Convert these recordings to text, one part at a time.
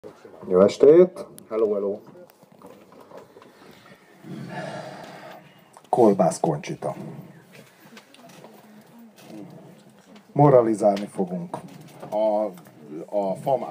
Jó estét! Hello, hello. Kolbász Conchita. Moralizálni fogunk. A FAM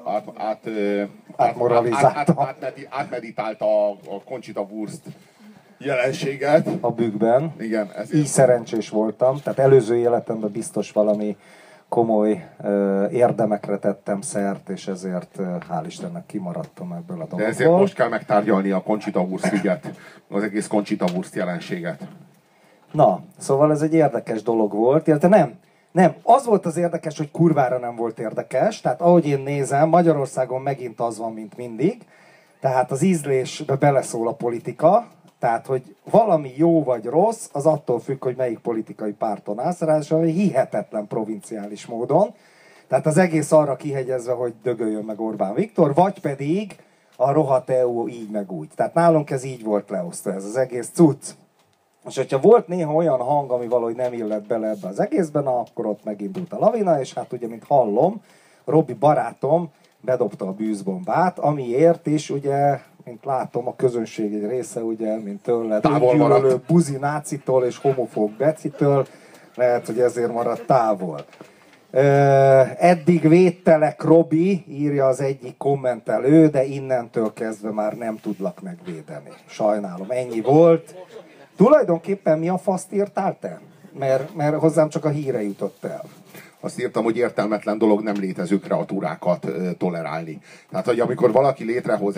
átmeditálta a Conchita Wurst jelenséget. A bükkben. Igen, így szerencsés voltam, tehát előző életemben biztos valami komoly érdemekre tettem szert, és ezért hál' Istennek kimaradtam ebből a dologból. De ezért most kell megtárgyalni a Conchita Wurst ügyet, az egész Conchita Wurst jelenséget. Na, szóval ez egy érdekes dolog volt, illetve nem, az volt az érdekes, hogy kurvára nem volt érdekes, tehát ahogy én nézem, Magyarországon megint az van, mint mindig, tehát az ízlésbe beleszól a politika, tehát, hogy valami jó vagy rossz, az attól függ, hogy melyik politikai párton állsz, ráadásul hihetetlen provinciális módon. Tehát az egész arra kihegyezve, hogy dögöljön meg Orbán Viktor, vagy pedig a rohadt EU így meg úgy. Tehát nálunk ez így volt leosztva, ez az egész cucc. És hogyha volt néha olyan hang, ami valahogy nem illett bele ebbe az egészben, akkor ott megindult a lavina, és hát ugye, mint hallom, Robi barátom bedobta a bűzbombát, amiért is ugye, mint látom, a közönség egy része, ugye, mint tőled öngyűlölő buzi nácitól és homofób becitől, lehet, hogy ezért maradt távol. Eddig védtelek, Robi, írja az egyik kommentelő, de innentől kezdve már nem tudlak megvédeni. Sajnálom, ennyi volt. Tulajdonképpen mi a faszt írtál te? Mert hozzám csak a híre jutott el. Azt írtam, hogy értelmetlen dolog nem létező kreatúrákat tolerálni. Tehát, hogy amikor valaki létrehoz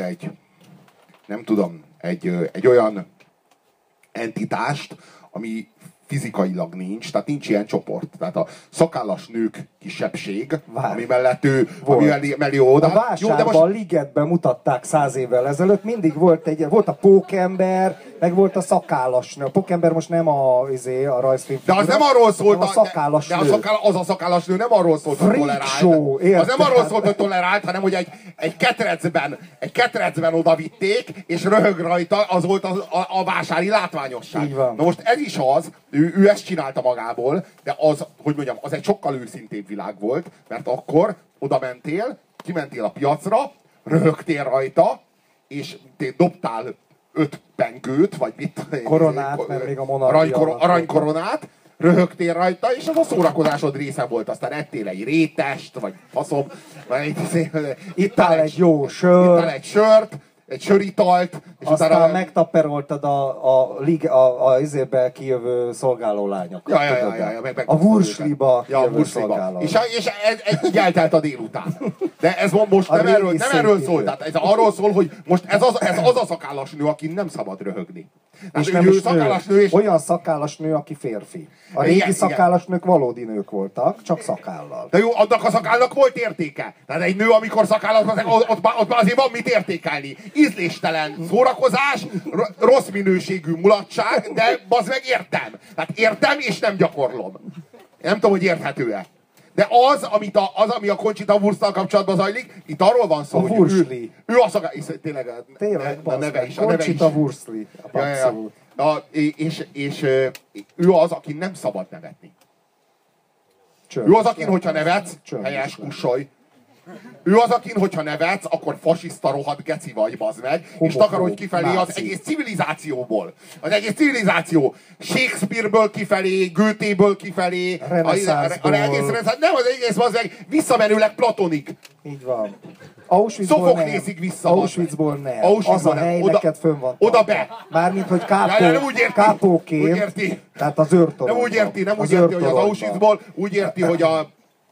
egy olyan entitást, ami fizikailag nincs, tehát nincs ilyen csoport. Tehát a szakállas nők kisebbség, ami mellett mellé oda. A Vásárban, Ligetben mutatták 100 évvel ezelőtt, mindig volt a pókember, meg volt a szakállas nő. A pókember most nem a rajzfilm. De az nem arról szólt, a szakállas nő. Az a szakállas nő nem arról szólt, hogy tolerált. Az nem arról szólt, hogy tolerált, hanem hogy egy ketrecben odavitték, és röhög rajta, az volt a vásári látványosság. Na most ez is az, ő ezt csinálta magából, de az, hogy mondjam, az egy sokkal őszintébb világ volt, mert akkor oda mentél, kimentél a piacra, röhögtél rajta, és te dobtál 5 pengőt, vagy mit? Koronát, mert még a monarchia aranykoronát, röhögtél rajta, és az a szórakozásod része volt. Aztán ettél egy rétest, vagy faszom, ittál egy jó sört. Ittál egy sört, egy söritalt, és aztán megtapperoltad a izébe kijövő szolgálólányokat. A Wursliba kijövő szolgálólányok. És így eltelt a délután. De ez most nem erről szól. Tehát ez arról szól, hogy most ez az a szakállas nő, aki nem szabad röhögni. És nem is nő. Olyan szakállas nő, aki férfi. A régi szakállas nők valódi nők voltak, csak szakállal. De jó, annak a szakállnak volt értéke. Tehát egy nő, amikor szakállat, ott azért van mit értékelni. Ízléstelen szórakozás, rossz minőségű mulatság, de bazd meg értem. Tehát értem és nem gyakorlom. Nem tudom, hogy érthető-e. De ami a Conchita Wursttal kapcsolatban zajlik, itt arról van szó, hogy ő a szakállas... Tényleg a neve is. Conchita Wurstli. És ő az, aki nem szabad nevetni. Ő az, akin, hogyha nevetsz, helyes, kussolj. Ő az, akin, hogyha nevetsz, akkor fasiszta rohadt geci vagy, bazd meg, és takarodj kifelé az egész civilizációból. Az egész civilizáció. Shakespeare-ből kifelé, Goethe-ből kifelé, nem, az egész, bazd meg, visszamenőleg Platonig. Így van. Szophoklészig vissza. Auschwitzból nem. Az a hely neked fönn van. Oda be. Mármint, hogy kápóként. Tehát az őrtoronyban. Nem úgy érti, hogy az Auschwitzból, úgy érti, hogy a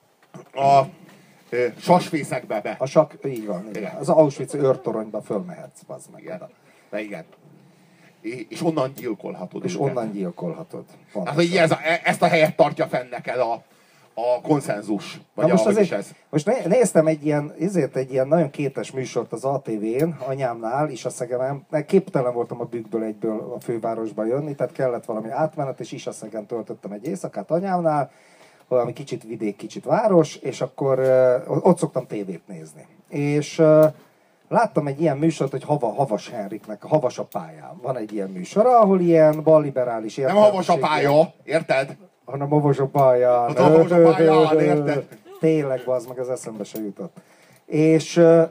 sasfészekbe be. Így van. Az Auschwitz őrtoronyba fölmehetsz, bazd meg. Igen. És onnan gyilkolhatod. Onnan gyilkolhatod. Hát, hogy ezt a helyet tartja fenn neked a konszenzus. Vagy most néztem egy ilyen nagyon kétes műsort az ATV-n, anyámnál, Isaszegemen. Képtelen voltam a bükkből egyből a fővárosba jönni, tehát kellett valami átmenet, és Isaszegen töltöttem egy éjszakát anyámnál, valami kicsit vidék, kicsit város, és akkor ott szoktam tévét nézni. És láttam egy ilyen műsort, hogy Havas Henriknek, Havas a pályán. Van egy ilyen műsora, ahol ilyen balliberális Nem Havas a pálya, érted? Hanem Havas a pályán. Havas a pályán, érted? Tényleg, bazd meg, az eszembe se jutott. És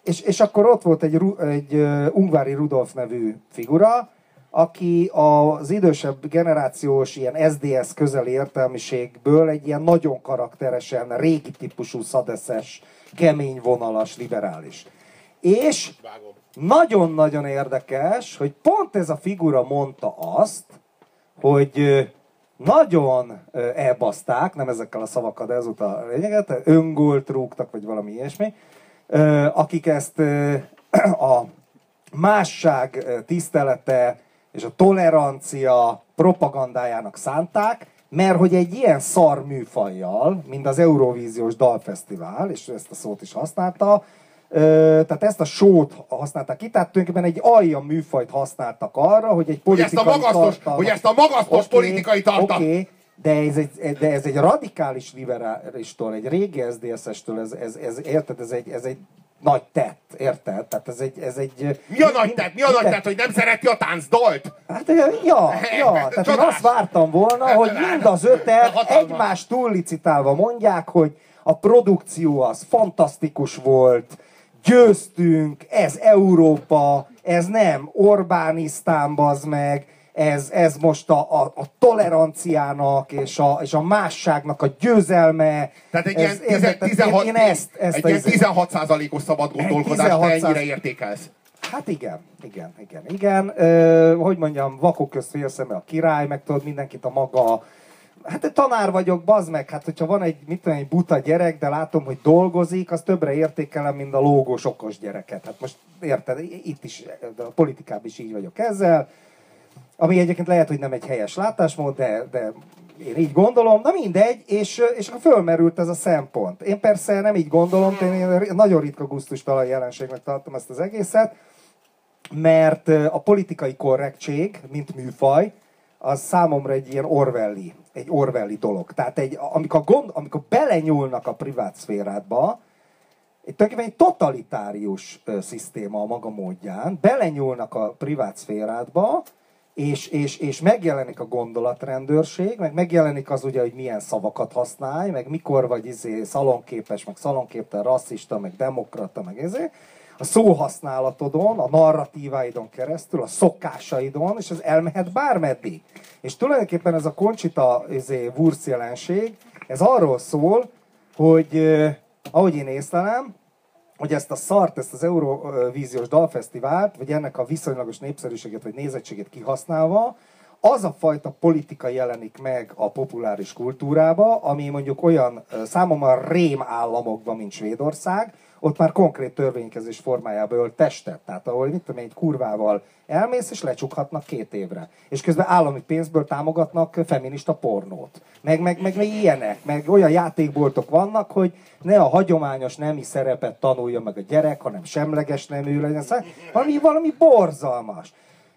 és akkor ott volt egy Ungvári Rudolf nevű figura, aki az idősebb generációs ilyen SDS közeli értelmiségből egy ilyen nagyon karakteresen, régi típusú szadeszes, kemény vonalas, liberális. És nagyon-nagyon érdekes, hogy pont ez a figura mondta azt, hogy nagyon elbaszták, nem ezekkel a szavakkal, de ez a lényeget, öngolt rúgtak, vagy valami ilyesmi, akik ezt a másság tisztelete és a tolerancia propagandájának szánták, mert hogy egy ilyen szar műfajjal, mint az Eurovíziós Dalfesztivál, és ezt a szót is használta, tehát ezt a sót használták ki, tehát tulajdonképpen egy alja műfajt használtak arra, hogy egy politikai tartalmat... Hogy ezt a magasztos politikai tartalmat... Okay, de ez egy radikális liberálistól, egy régi SZDSZ-estől, érted, ez egy nagy tett, érted? Tehát ez egy... Mi a nagy tett? Mi a nagy tett, hogy nem szereti a táncdalt? Hát, tehát én azt vártam volna, hogy mind az öten egymást túllicitálva mondják, hogy a produkció az fantasztikus volt, győztünk, ez Európa, ez nem Orbánisztán, bazd meg, ez most a toleranciának és a másságnak a győzelme. Tehát egy ilyen 16%-os szabad gondolkodást te ennyire értékelsz. Hát igen. Hogy mondjam, vakok közt félszeme a király, meg tudod mindenkit a maga... Hát tanár vagyok, bazd meg, hát hogyha van egy buta gyerek, de látom, hogy dolgozik, az többre értékelem, mint a lógós okos gyereket. Hát most érted, itt is, a politikában is így vagyok ezzel. Ami egyébként lehet, hogy nem egy helyes látásmód, de én így gondolom. Na mindegy, és akkor fölmerült ez a szempont. Én persze nem így gondolom, én nagyon ritka gusztustalan jelenségnek tartom ezt az egészet, mert a politikai korrektség, mint műfaj, az számomra egy ilyen Orwelli dolog. Tehát amikor belenyúlnak a privát szférádba, tulajdonképpen egy totalitárius szisztéma a maga módján, belenyúlnak a privát szférádba, és megjelenik a gondolatrendőrség, meg megjelenik az ugye, hogy milyen szavakat használj, meg mikor vagy szalonképes, meg szalonképtelen, rasszista, meg demokrata, meg a szóhasználatodon, a narratíváidon keresztül, a szokásaidon, és ez elmehet bármeddig. És tulajdonképpen ez a Conchita Wurst jelenség, ez arról szól, hogy ahogy én észlelem, hogy ezt a szart, ezt az Eurovíziós Dalfesztivált, vagy ennek a viszonylagos népszerűséget, vagy nézettséget kihasználva, az a fajta politika jelenik meg a populáris kultúrába, ami mondjuk olyan számomra rém államokban, mint Svédország, ott már konkrét törvénykezés formájába ölt testet. Tehát ahol egy kurvával elmész, és lecsukhatnak 2 évre. És közben állami pénzből támogatnak feminista pornót. Meg ilyenek. Meg olyan játékboltok vannak, hogy ne a hagyományos nemi szerepet tanulja meg a gyerek, hanem semleges nemű legyen. Valami borzalmas.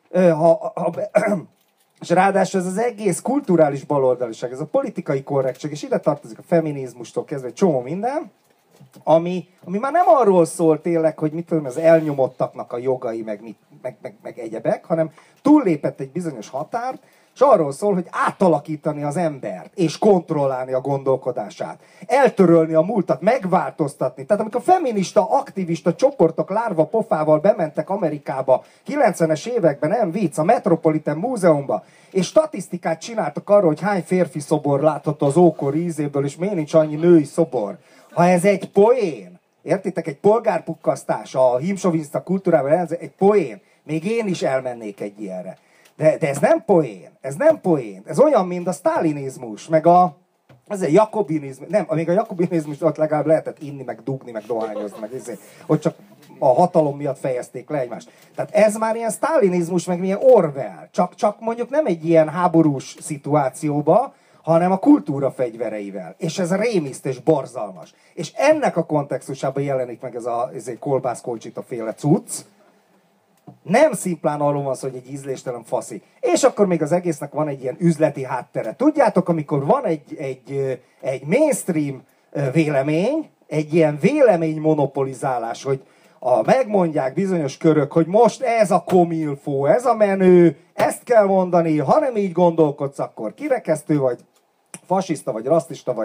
És ráadásul ez az egész kulturális baloldaliság, ez a politikai korrektség, és ide tartozik a feminizmustól kezdve egy csomó minden, ami már nem arról szól tényleg, hogy mit tudom, az elnyomottaknak a jogai, meg egyebek, hanem túllépett egy bizonyos határt, és arról szól, hogy átalakítani az embert, és kontrollálni a gondolkodását, eltörölni a múltat, megváltoztatni. Tehát amikor feminista, aktivista csoportok lárva pofával bementek Amerikába 90-es években, nem vicc, a Metropolitan Múzeumba, és statisztikát csináltak arról, hogy hány férfi szobor látható az ókor ízéből, és miért nincs annyi női szobor. Ha ez egy poén, értitek, egy polgárpukkasztás a hímsoviniszta kultúrában, ez egy poén, még én is elmennék egy ilyenre. De ez nem poén, ez olyan, mint a sztálinizmus, meg az a jakobinizmus, nem, még a jakobinizmus ott legalább lehetett inni, meg dugni, meg dohányozni, meg hogy csak a hatalom miatt fejezték le egymást. Tehát ez már ilyen sztálinizmus, meg milyen Orwell, csak mondjuk nem egy ilyen háborús szituációba, hanem a kultúra fegyvereivel. És ez rémiszt és borzalmas. És ennek a kontextusában jelenik meg ez egy kolbász Conchita féle cucc. Nem szimplán arról van szó, hogy egy ízléstelen faszi. És akkor még az egésznek van egy ilyen üzleti háttere. Tudjátok, amikor van egy mainstream vélemény, egy ilyen vélemény monopolizálás, hogy megmondják bizonyos körök, hogy most ez a komilfó, ez a menő, ezt kell mondani, ha nem így gondolkodsz, akkor kirekesztő vagy, fasiszta vagy, rasszista vagy,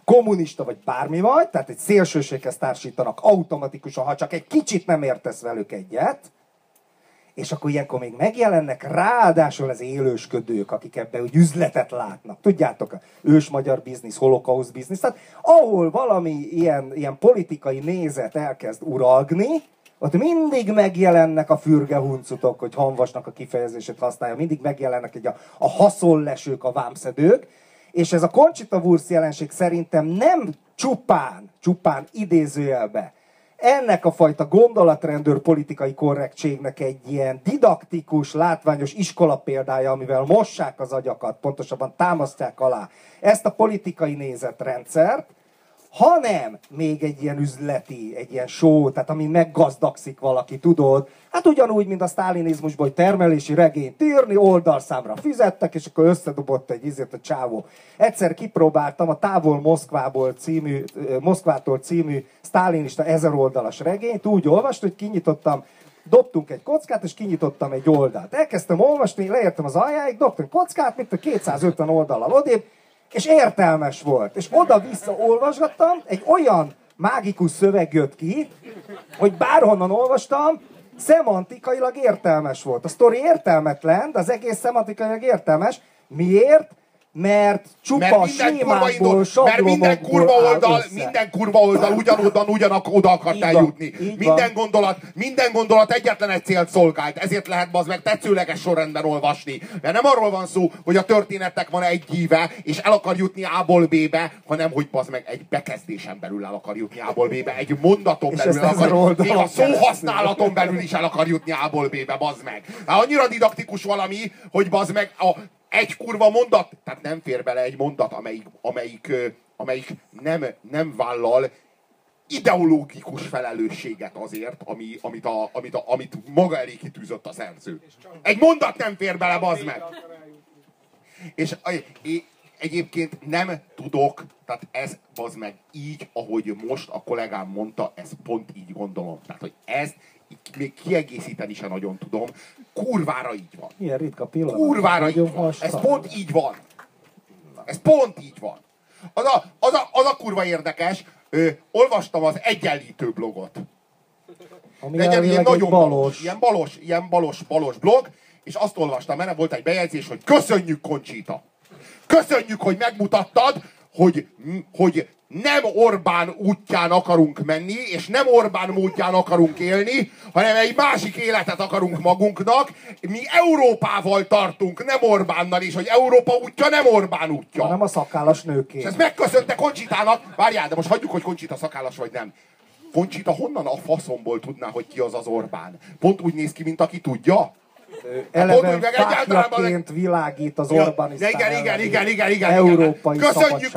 kommunista vagy bármi vagy, tehát egy szélsőséghez társítanak automatikusan, ha csak egy kicsit nem értesz velük egyet, és akkor ilyenkor még megjelennek ráadásul az élősködők, akik ebben úgy üzletet látnak. Tudjátok, ős magyar biznisz, holokauszt biznisz, tehát ahol valami ilyen politikai nézet elkezd uralgni, ott mindig megjelennek a fürgehuncutok, hogy Hanvasnak a kifejezését használja, mindig megjelennek a haszonlesők, a vámszedők, és ez a Conchita Wurst jelenség szerintem nem csupán idézőjelbe ennek a fajta gondolatrendőr politikai korrektségnek egy ilyen didaktikus, látványos iskola példája, amivel mossák az agyakat, pontosabban támasztják alá ezt a politikai nézetrendszert, hanem még egy ilyen üzleti, egy ilyen show, tehát ami meggazdagszik valaki, tudod, hát ugyanúgy, mint a sztálinizmusban, hogy termelési regényt írni, oldalszámra fizettek, és akkor összedobott a csávó. Egyszer kipróbáltam a Távol Moszkvától című sztálinista 1000 oldalas regényt, úgy olvastam, hogy kinyitottam, dobtunk egy kockát, és kinyitottam egy oldalt. Elkezdtem olvasni, leértem az aljáig, dobtam kockát, mint a 250 oldallal odébb, és értelmes volt. És oda-vissza olvasgattam, egy olyan mágikus szöveg jött ki, hogy bárhonnan olvastam, szemantikailag értelmes volt. A sztori értelmetlen, de az egész szemantikailag értelmes. Miért? Mert csupa sémákból, sablonokból minden kurva oldal ugyanoda akart eljutni. Minden gondolat egyetlen egy célt szolgált. Ezért lehet bazd meg tetszőleges sorrendben olvasni. Mert nem arról van szó, hogy a történetnek van egy híve, és el akar jutni A-ból B-be, hanem hogy bazd meg egy bekezdésen belül el akar jutni A-ból B-be, egy mondaton belül el akar, még a szóhasználaton belül is el akar jutni A-ból B-be, bazd meg. Annyira didaktikus valami, hogy bazd meg egy kurva mondat, tehát nem fér bele egy mondat, amelyik nem vállal ideológikus felelősséget azért, amit maga elé kitűzött a szerző. Egy mondat nem fér bele, bazd meg! És egyébként nem tudok, tehát ez, bazd meg, így, ahogy most a kollégám mondta, ez pont így gondolom. Tehát, hogy ezt még kiegészíteni sem nagyon tudom. Kurvára így van. Milyen ritka pillanat. Kurvára így van. Ez pont így van. Ez pont így van. Az a kurva érdekes, olvastam az Egyenlítő blogot. Ami ilyen nagyon balos. Ilyen balos blog, és azt olvastam, mert volt egy bejegyzés, hogy köszönjük, Conchita. Köszönjük, hogy megmutattad, hogy nem Orbán útján akarunk menni, és nem Orbán módján akarunk élni, hanem egy másik életet akarunk magunknak. Mi Európával tartunk, nem Orbánnal, és hogy Európa útja nem Orbán útja. Nem a szakállas nőké. És ezt megköszönte Conchitának. Várjál, de most hagyjuk, hogy Conchita szakállas vagy nem. Conchita honnan a faszomból tudná, hogy ki az Orbán? Pont úgy néz ki, mint aki tudja? Eleve fákjaként világít az Orbánisztán. Igen. Európai köszönjük,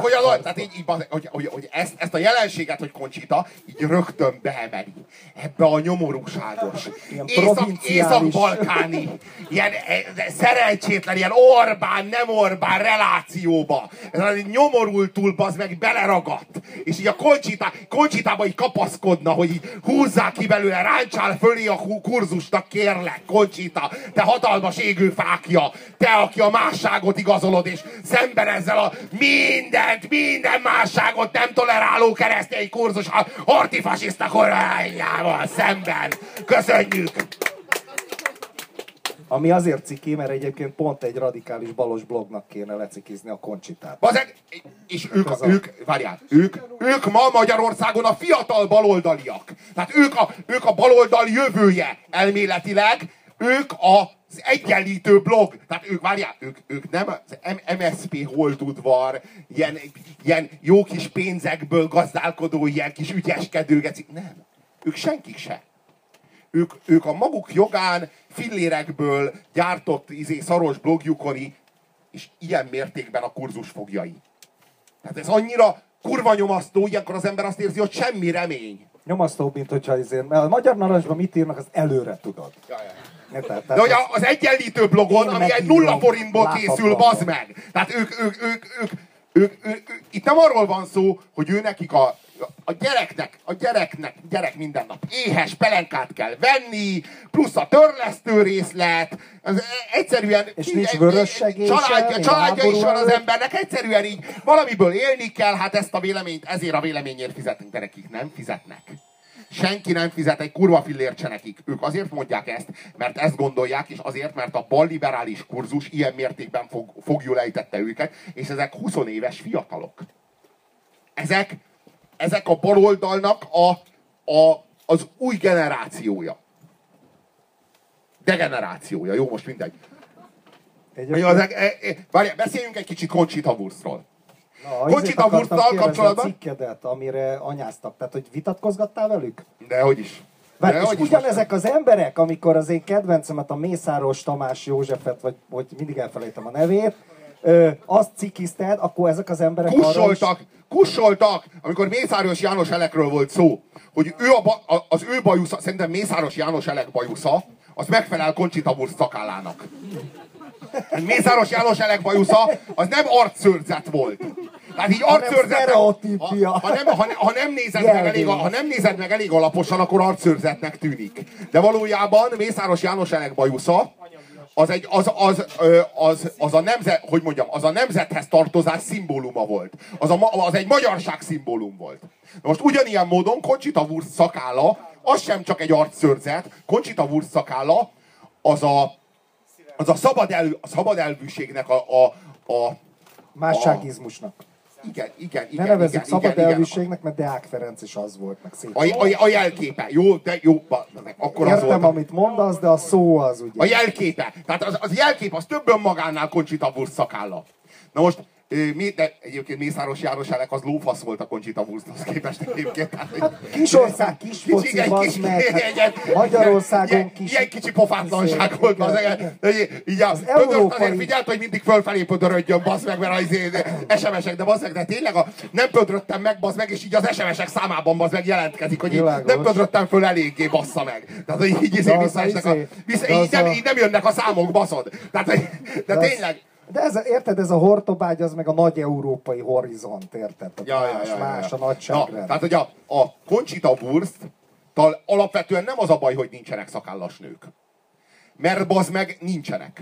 hogy ezt a jelenséget, hogy Conchita így rögtön beemeli. Ebbe a nyomorúságos, észak-balkáni, ilyen szerencsétlen, ilyen Orbán, nem Orbán relációba. Ez nyomorultul bazd meg beleragadt. És így a Conchitába így kapaszkodna, hogy így húzzák ki belőle, ráncsál fölé a kurzusnak, kérlek, Conchita. Te hatalmas égő fákja, te, aki a másságot igazolod, és szemben ezzel a minden másságot nem toleráló keresztény kurzus a hortifasiszta kormányával szemben. Köszönjük! Ami azért ciki, mert egyébként pont egy radikális balos blognak kéne lecikizni a Conchitát. És ők ma Magyarországon a fiatal baloldaliak. Tehát ők a baloldal jövője elméletileg, ők az Egyenlítő blog. Tehát ők nem az MSZP holdudvar, ilyen jó kis pénzekből gazdálkodó, ilyen kis ügyeskedő gecik. Nem. Ők senkik se. Ők a maguk jogán fillérekből gyártott szaros blogjukon, és ilyen mértékben a kurzus fogjai. Tehát ez annyira kurva nyomasztó, ilyenkor az ember azt érzi, hogy semmi remény. Nyomasztóbb, mint hogyha mert a Magyar Narancsban mit írnak, az előre tudod. De hogy az Egyenlítő blogon, ami egy 0 forintból készül, bazd meg. Tehát ők itt nem arról van szó, hogy nekik gyerek minden nap éhes pelenkát kell venni, plusz a törlesztő részlet, az egyszerűen... És nincs vörössegély családja is van az embernek, egyszerűen így valamiből élni kell, hát ezt a véleményt, ezért a véleményért fizetünk, de nekik nem fizetnek. Senki nem fizet egy kurva fillért se nekik. Ők azért mondják ezt, mert ezt gondolják, és azért, mert a balliberális kurzus ilyen mértékben fogjul ejtette őket, és ezek 20 éves fiatalok. Ezek a baloldalnak az új generációja. Degenerációja. Jó, most mindegy. Beszéljünk egy kicsit Conchita Wurstról. Conchita Wursttal kapcsolatban... a cikkedet, amire anyáztak. Tehát, hogy vitatkozgattál velük? Dehogy is. És ugyanezek az emberek, amikor az én kedvencemet, a Mészáros Tamás Józsefet, vagy hogy mindig elfelejtem a nevét, azt cikizted, akkor ezek az emberek kussoltak, amikor Mészáros János Elekről volt szó, hogy az ő bajusza, szerintem Mészáros János Elek bajusza, az megfelel Conchita Wurst szakállának. Mészáros János Elek bajusza, az nem arcszőrzet volt. Tehát így arcszőrzet, ha nem nézed meg elég alaposan, akkor arcszőrzetnek tűnik. De valójában Mészáros János Elek bajusza, az a nemzethez tartozás szimbóluma volt. Az egy magyarság szimbólum volt. Na most ugyanilyen módon Conchita Wurst szakálla, az sem csak egy arcszőrzet, Conchita Wurst szakálla, az a szabad elvűségnek a másságizmusnak. Igen. Ne nevezzük szabad elvűségnek, mert Deák Ferenc is az volt, meg szép. A jelképe. Jó, akkor értem, az volt, amit mondasz, de a szó az ugye. A jelképe. Tehát az jelkép, az több önmagánál Conchita Wurst szakálla. Na most, de egyébként Mészáros János Elek az lófasz volt a Conchita Wursthoz képest egyébként. Hát kisország, kis foci, bazd meg. Magyarországon kis... Ilyen kicsi pofátlanság volt az Pödröt azért figyelt, hogy mindig fölfelé pödörödjön, bazd meg, mert az SMS-ek, de bazd meg, de tényleg nem pödröttem meg, bazd meg, és így az SMS-ek számában bazd meg jelentkezik, hogy így nem pödröttem föl eléggé, bassza meg. Tehát, hogy így nem jönnek a számok, baszod. De tényleg. De érted, ez a hortobágy, az meg a nagy európai horizont, érted? Más a nagyságrend. Tehát, hogy a Conchita Wursttal alapvetően nem az a baj, hogy nincsenek szakállas nők. Mert bazd meg, nincsenek.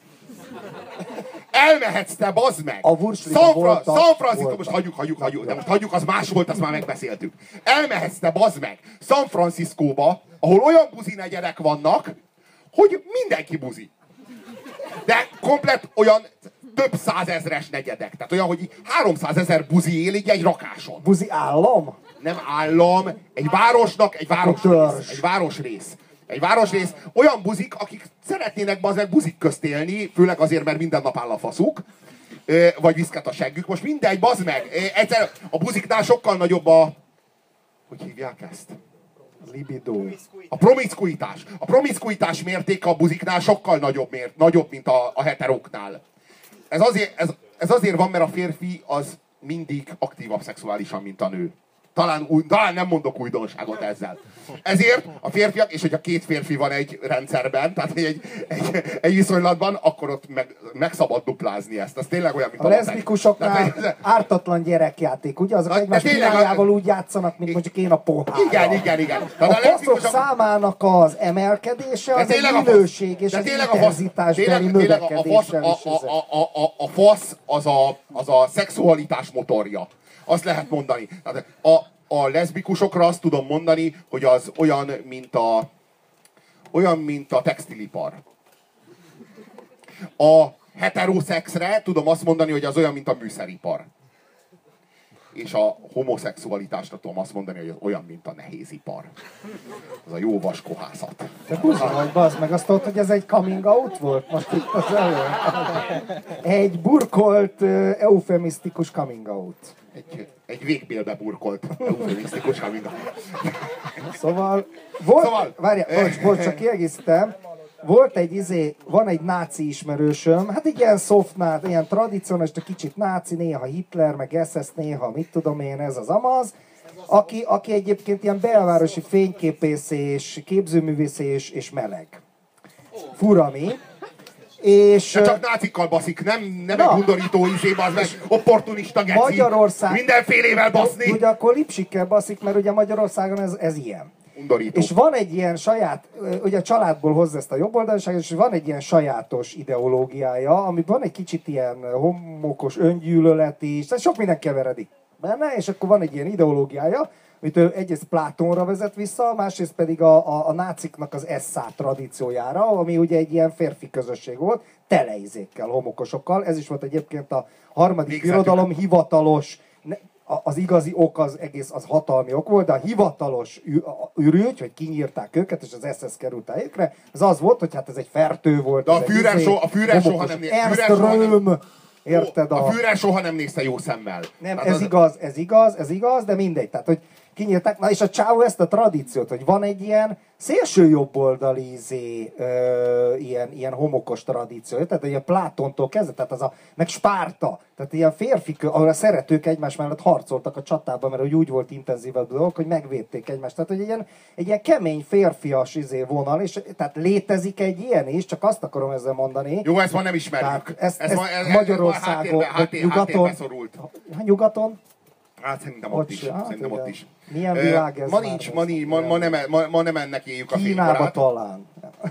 Elmehetsz te, bazd meg! A San Francisco, most hagyjuk, de most hagyjuk, az más volt, azt már megbeszéltük. Elmehetsz te, bazd meg, San Franciscóba, ahol olyan buzi negyedek vannak, hogy mindenki buzi. De komplet olyan több százezres negyedek. Tehát olyan, hogy 300 000 buzi él így egy rakáson. Buzi állam? Nem állam. Egy városnak egy városrész. Egy városrész. Olyan buzik, akik szeretnének bazeg buzik közt élni, főleg azért, mert minden nap áll a faszuk. Vagy viszket a seggük. Most mindegy, bazd meg. Egyszer a buziknál sokkal nagyobb hogy hívják ezt? Libido. A promiszkuitás. A promiszkuitás mértéke a buziknál sokkal nagyobb, mint a heteróknál. Ez azért van, mert a férfi az mindig aktívabb szexuálisan, mint a nő. Talán nem mondok újdonságot ezzel. Ezért a férfiak, és hogyha két férfi van egy rendszerben, tehát egy viszonylatban, akkor ott meg szabad duplázni ezt. Az tényleg olyan, mint a leszbikusoknál ártatlan gyerekjáték, ugye? Azok egymás pirájával úgy játszanak, mint mondjuk én a pohárra. Igen. A faszok számának az emelkedése az egy minőség, és az intenzitásbeli növekedéssel is a fasz az a szexualitás motorja. Azt lehet mondani. Tehát a leszbikusokra azt tudom mondani, hogy az olyan, mint a textilipar. A heteroszexre tudom azt mondani, hogy az olyan, mint a műszeripar. És a homoszexualitásra tudom azt mondani, hogy az olyan, mint a nehézipar. Az a jó vaskohászat. Te buzi vagy, bazd meg, azt tudod, hogy ez egy coming out volt most itt az elő. Egy burkolt, eufemisztikus coming out. Egy végbélbe burkolt, eufemisztikus coming out. Szóval várjál, bocs, csak kiegészítem. Van egy náci ismerősöm, hát egy ilyen soft náci, ilyen tradicionális, kicsit náci, néha Hitler, meg SS, néha mit tudom én, ez az amaz, aki egyébként ilyen belvárosi fényképész és képzőművész és meleg. Fura mi. És... De csak nácikkal baszik, nem egy undorító az meg opportunista geci. Magyarország... Mindenfélével baszni. Ugye akkor Lipsikkel baszik, mert ugye Magyarországon ez ilyen. Undorító. És van egy ilyen saját, ugye a családból hozza ezt a jobboldaliságot, és van egy ilyen sajátos ideológiája, amiben van egy kicsit ilyen homokos öngyűlölet is, tehát sok minden keveredik benne, és akkor van egy ilyen ideológiája, amit ő egyrészt Plátónra vezet vissza, másrészt pedig a náciknak az Eszá tradíciójára, ami ugye egy ilyen férfi közösség volt, teleizékkel, homokosokkal. Ez is volt egyébként a harmadik birodalom hivatalos, az igazi ok az egész, az hatalmi ok volt, de a hivatalos ürügy, hogy kinyírták őket, és az SS került a helyükre, az volt, hogy hát ez egy fertő volt. De a Führer soha nem érted? A Führer soha nem nézte jó szemmel. Nem, ez igaz, de mindegy. Tehát, hogy kinyírták. Na és a csávó ezt a tradíciót, hogy van egy ilyen szélső jobboldali ilyen homokos tradíció. Tehát egy Plátontól kezdve, tehát meg Spárta. Tehát ilyen férfik, ahol a szeretők egymás mellett harcoltak a csatában, mert úgy volt intenzívebb dolog, hogy megvédték egymást. Tehát, hogy egy ilyen kemény férfias vonal, és tehát létezik egy ilyen is, csak azt akarom ezzel mondani. Jó, ezt ma nem ismerjük. Ez Magyarországon, nyugaton. Nyugaton? Hát szerintem ott is. Szerintem ott is. Milyen világ ez? Ma nem ennek éljük a Kínába talán.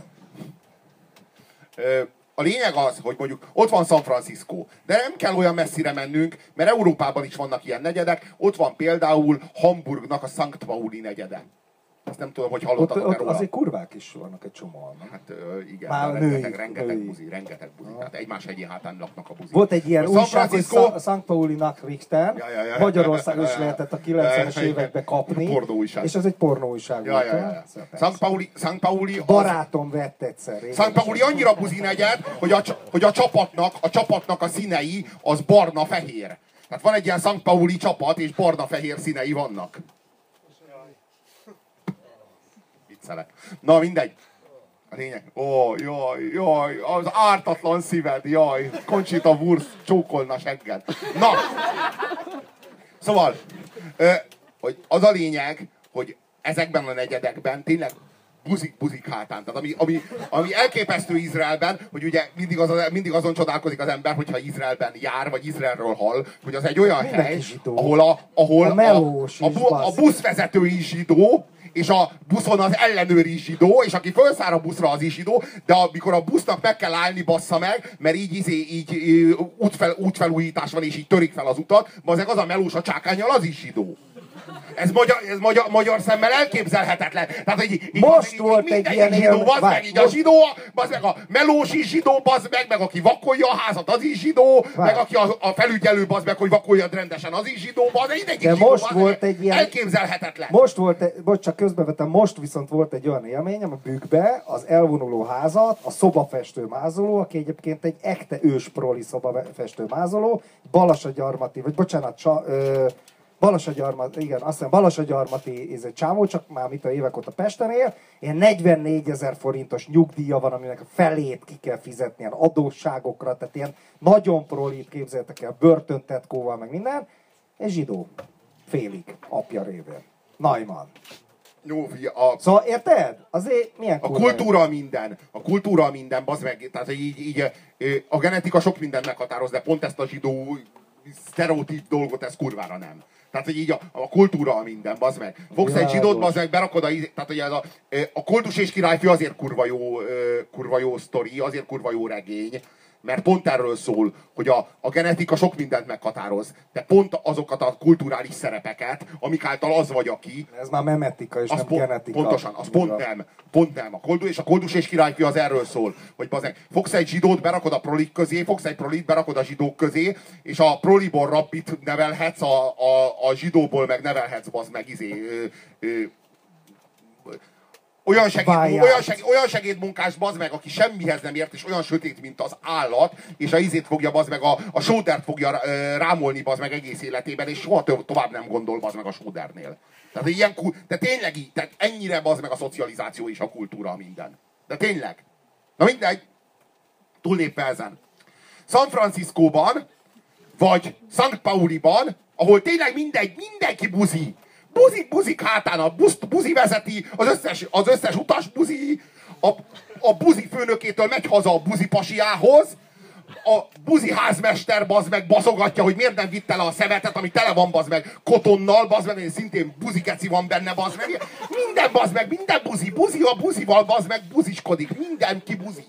A lényeg az, hogy mondjuk ott van San Francisco, de nem kell olyan messzire mennünk, mert Európában is vannak ilyen negyedek. Ott van például Hamburgnak a Sankt Pauli negyede. Azt nem tudom, hogy hallottatok ott róla. Azért kurvák is vannak egy csomóan. Hát igen, rengeteg buzi. Tehát egymás hegyén hátán laknak a buzi. Volt egy ilyen újság, hogy Sankt Pauli-nak Richter, Magyarországon is lehetett a 90-es években kapni, és ez egy pornóújság volt. Sankt Pauli... Barátom vett egyszer. Sankt Pauli annyira buzi negyed, hogy a csapatnak a színei az barna-fehér. Tehát van egy ilyen Sankt Pauli csapat, és barna-fehér színei vannak. Na mindegy. A lényeg. Jaj, az ártatlan szíved, jaj. Conchita Wurst csókolna segged. Na! Szóval, hogy az a lényeg, hogy ezekben a negyedekben tényleg buzik hátán. Tehát ami elképesztő Izraelben, hogy ugye mindig azon csodálkozik az ember, hogyha Izraelben jár, vagy Izraelről hall, hogy az egy olyan hely, ahol a buszvezető is zsidó, és a buszon az ellenőr is zsidó, és aki felszáll a buszra, az is zsidó, de amikor a busznak meg kell állni, bassza meg, mert így útfelújítás van, és így törik fel az utat, az a melós a csákánnyal, az is zsidó. Ez magyar szemmel elképzelhetetlen. Tehát, hogy most volt egy ilyen zsidó, így a zsidó, meg a melós is zsidó, meg aki vakolja a házat, az is zsidó, meg aki a felügyelő, meg, hogy vakolja rendesen, az is zsidó, de most volt egy ilyen... Elképzelhetetlen. Csak közbevetem, most viszont volt egy olyan élményem a Bükkbe, az elvonuló házat, a szobafestő mázoló, aki egyébként egy ekte ősproli szobafestő mázoló, Balassagyarmati, Balassagyarmati csávó, csak már a évek óta Pesten él, ilyen 44 000 forintos nyugdíja van, aminek a felét ki kell fizetni ilyen adósságokra, tehát ilyen nagyon prolit, képzeljétek el, börtöntetkóval, meg minden, és zsidó. Félig, apja révén. Neumann. Jó, szóval érted? Azért milyen a kultúra minden, bazd meg, tehát így a genetika sok mindent meghatároz, de pont ezt a zsidó sztereotíp dolgot, ez kurvára nem. Tehát, hogy így a kultúra minden, bazd meg. Fogsz egy zsidót, bazd meg, berakod tehát, hogy a Koldus és királyfi azért kurva jó sztori, azért kurva jó regény, mert pont erről szól, hogy a genetika sok mindent meghatároz, de pont azokat a kulturális szerepeket, amik által az vagy aki... Ez már memetika és nem genetika. Pontosan, az pont nem. A Koldus és királyfi az erről szól, hogy bazeg, fogsz egy zsidót, berakod a prolik közé, fogsz egy prolit, berakod a zsidók közé, és a proliból rabbit nevelhetsz, a zsidóból meg nevelhetsz, bazd meg, olyan segédmunkás, bazd meg, aki semmihez nem ért, és olyan sötét, mint az állat, és a izét fogja, bazd meg, a sódert fogja rámolni, bazd meg, egész életében, és soha tovább nem gondol, bazd meg, a sódernél. Tehát ilyen, de tényleg így, tehát ennyire, bazd meg, a szocializáció és a kultúra minden. De tényleg. Na mindegy. Túllépve ezen. San Franciscóban, vagy Sankt Pauliban, ahol tényleg mindenki buzi. Buzik hátán, a buzi vezeti, az összes utas buzi, a buzi főnökétől megy haza a buzi pasiához, a buzi házmester bazd meg baszogatja, hogy miért nem vitte le a szemetet, ami tele van bazd meg kotonnal, bazd meg, és szintén buzikeci van benne bazd meg. Minden bazd meg, minden buzi a buzival bazd meg buziskodik, mindenki buzi.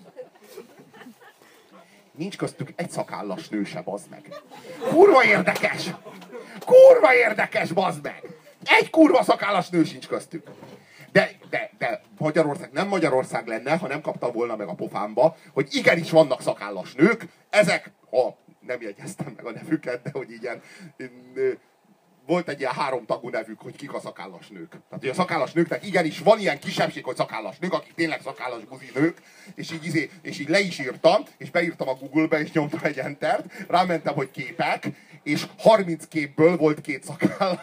Nincs köztük egy szakállas nő se, bazd meg. Kurva érdekes! Kurva érdekes, bazd meg! Egy kurva szakállas nő sincs köztük. De Magyarország nem Magyarország lenne, ha nem kapta volna meg a pofámba, hogy igenis vannak szakállas nők, ezek, ha nem jegyeztem meg a nevüket, de hogy ilyen, volt egy ilyen 3 tagú nevük, hogy kik a szakállas nők. Tehát, hogy a szakállas nőknek igenis van ilyen kisebbség, hogy szakállas nők, akik tényleg szakállas buzi nők, és így le is írtam, és beírtam a Google-be, és nyomtam egy entert, rámentem, hogy képek, és 30 képből volt 2 szakállas.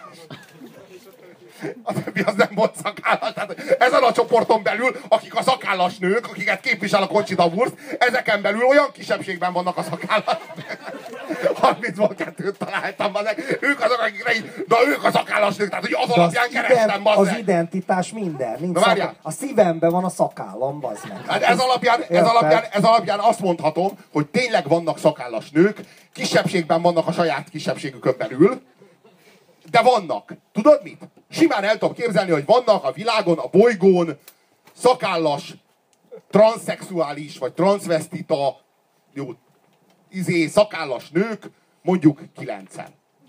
A többi az nem volt szakállas. Tehát ezen a csoporton belül, akik a szakállas nők, akiket képvisel a Conchita Wurst, ezeken belül olyan kisebbségben vannak a szakállas nők. 30-ból 2-t találtam, ők azok, akikre így, de ők a szakállas nők, tehát hogy az alapján kerestem, az identitás minden. A szívemben van a szakállam, bazd meg. Hát ez alapján azt mondhatom, hogy tényleg vannak szakállas nők, kisebbségben vannak a saját kisebbségükön belül, de vannak. Tudod mit? Simán el tudom képzelni, hogy vannak a világon, a bolygón szakállas, transzexuális, vagy transzvesztita, jó, szakállas nők, mondjuk 9-en.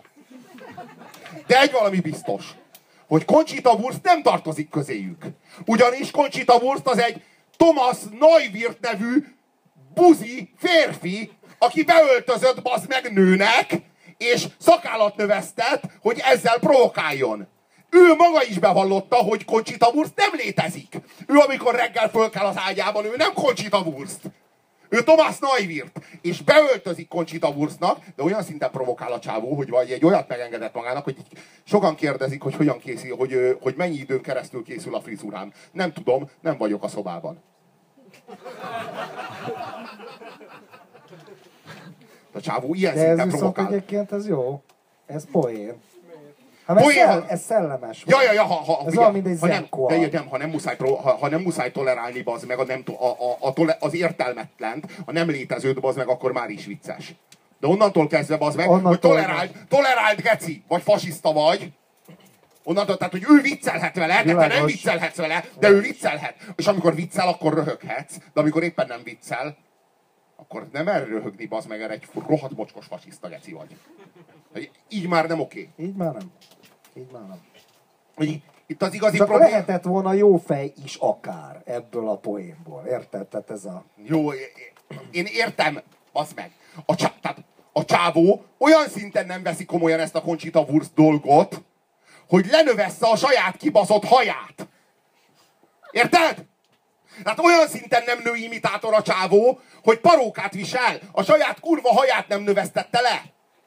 De egy valami biztos, hogy Conchita Wurst nem tartozik közéjük. Ugyanis Conchita Wurst az egy Thomas Neuwirth nevű buzi férfi, aki beöltözött bazd meg nőnek, és szakállat növesztett, hogy ezzel provokáljon. Ő maga is bevallotta, hogy Conchita Wurst nem létezik. Ő amikor reggel fölkel az ágyában, ő nem Conchita Wurst. Ő Thomas Neuwirth. És beöltözik Conchita Wurstnak, de olyan szinten provokál a csávó, hogy vagy egy olyat megengedett magának, hogy sokan kérdezik, hogy hogyan készül, hogy mennyi időn keresztül készül a frizurám. Nem tudom, nem vagyok a szobában. A csávó ilyen szinten provokál. De ez egyébként ez jó. Ez poén. Ez szellemes. Ja, ez olyan, mint egy zenkoal. Ha nem muszáj tolerálni, bazd meg az értelmetlent, a nem létezőt, bazd meg, akkor már is vicces. De onnantól kezdve, bazd meg, hogy toleráld geci, vagy fasiszta vagy, onnantól, tehát, hogy ő viccelhet vele, de te nem viccelhetsz vele, de ő viccelhet. És amikor viccel, akkor röhöghetsz, de amikor éppen nem viccel, akkor nem erre röhögni, bazd meg, erre egy rohadt mocskos fasiszta geci vagy. Így már nem oké. Így már nem. Itt az igazi csak probléma... lehetett volna jó fej is akár ebből a poénból. Érted? Tehát ez a... Jó, én értem, bazd meg. A csávó olyan szinten nem veszi komolyan ezt a Conchita Wurst dolgot, hogy lenövessze a saját kibaszott haját. Érted? Tehát olyan szinten nem nőimitátor a csávó, hogy parókát visel. A saját kurva haját nem növesztette le.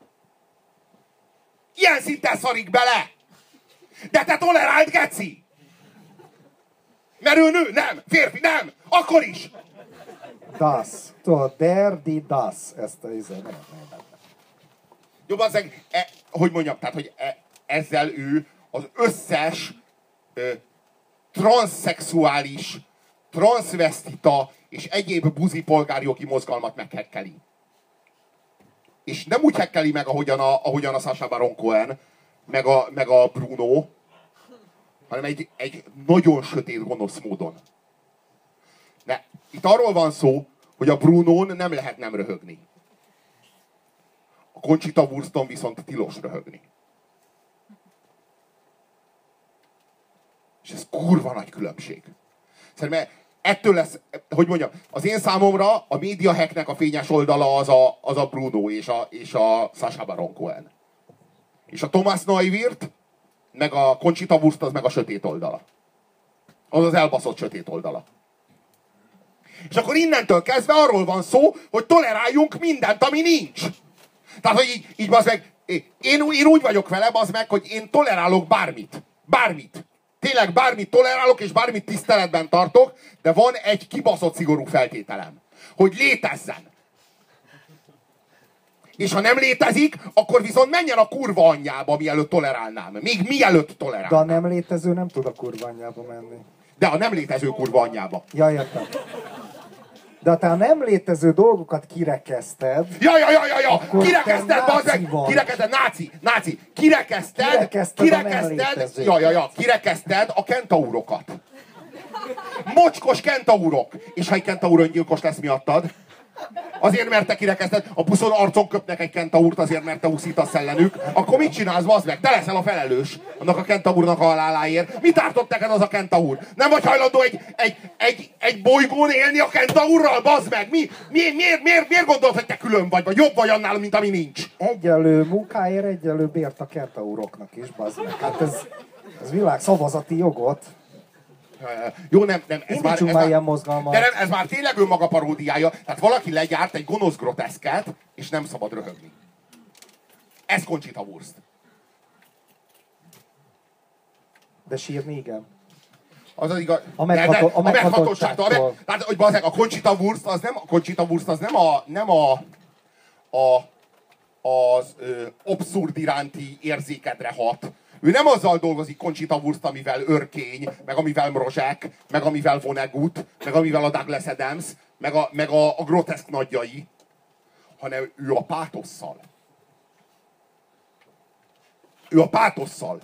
Ilyen szinten szarik bele. De te toleráld, geci! Mert ő nő, nem, férfi, nem, akkor is. Das. Tudod, das. Ezt a nem. Jobb az, hogy mondjam, tehát, hogy ezzel ő az összes transzszexuális, transzvesztita és egyéb buzi polgárjogi mozgalmat meghekkeli. És nem úgy hekkeli meg, ahogyan a Sacha Baron Cohen, meg a Bruno, hanem egy nagyon sötét, gonosz módon. De itt arról van szó, hogy a Brunón nem lehet nem röhögni. A Conchita Wurston viszont tilos röhögni. És ez kurva nagy különbség. Szerintem ettől lesz, hogy mondjam, az én számomra a médiahacknek a fényes oldala az a Bruno és a Sacha Baron Cohen. És a Thomas Neuwirth, meg a Conchita Wurst az meg a sötét oldala. Az az elbaszott sötét oldala. És akkor innentől kezdve arról van szó, hogy toleráljunk mindent, ami nincs. Tehát, hogy így bazd meg, én úgy vagyok vele, bazd meg, hogy én tolerálok bármit. Bármit. Tényleg bármit tolerálok, és bármit tiszteletben tartok, de van egy kibaszott szigorú feltételem. Hogy létezzen. És ha nem létezik, akkor viszont menjen a kurva anyjába, mielőtt tolerálnám. Még mielőtt tolerálnám. De a nem létező nem tud a kurva anyjába menni. De a nem létező kurva anyjába. Ja, értem. De ha te a nem létező dolgokat kirekeszted... Ja! Kirekeszted, bazd meg! Kirekeszted, náci! Kirekeszted, kirekeszted a kentaurokat. Mocskos kentaurok! És ha egy kentaur öngyilkos lesz miattad, azért, mert te kirekeszted, a buszon arcon köpnek egy kentaurt, azért, mert te úszítasz ellenük, akkor mit csinálsz, bazd meg? Te leszel a felelős annak a kentaurnak a haláláért. Mit ártott neked az a kentaur? Nem vagy hajlandó egy bolygón élni a kentaurral, bazd meg? Miért gondolod, hogy te külön vagy jobb vagy annál, mint ami nincs? Egyenlő munkáért, egyenlő bért a kentauroknak is, bazd meg. Hát ez világ szavazati jogot. Jó, nem, ez már tényleg önmaga paródiája. Tehát valaki legyárt egy gonosz groteszket, és nem szabad röhögni. Ez Conchita Wurst. De sírni igen. Az igaz. A meghatottságtól. Tehát, hogy a Conchita Wurst az nem az abszurd iránti érzékedre hat. Ő nem azzal dolgozik, Conchita Wurst, amivel Örkény, meg amivel Mrozsek, meg amivel Vonnegut, meg amivel a Douglas Adams, meg a groteszk nagyjai, hanem ő a pátosszal. Ő a pátosszal.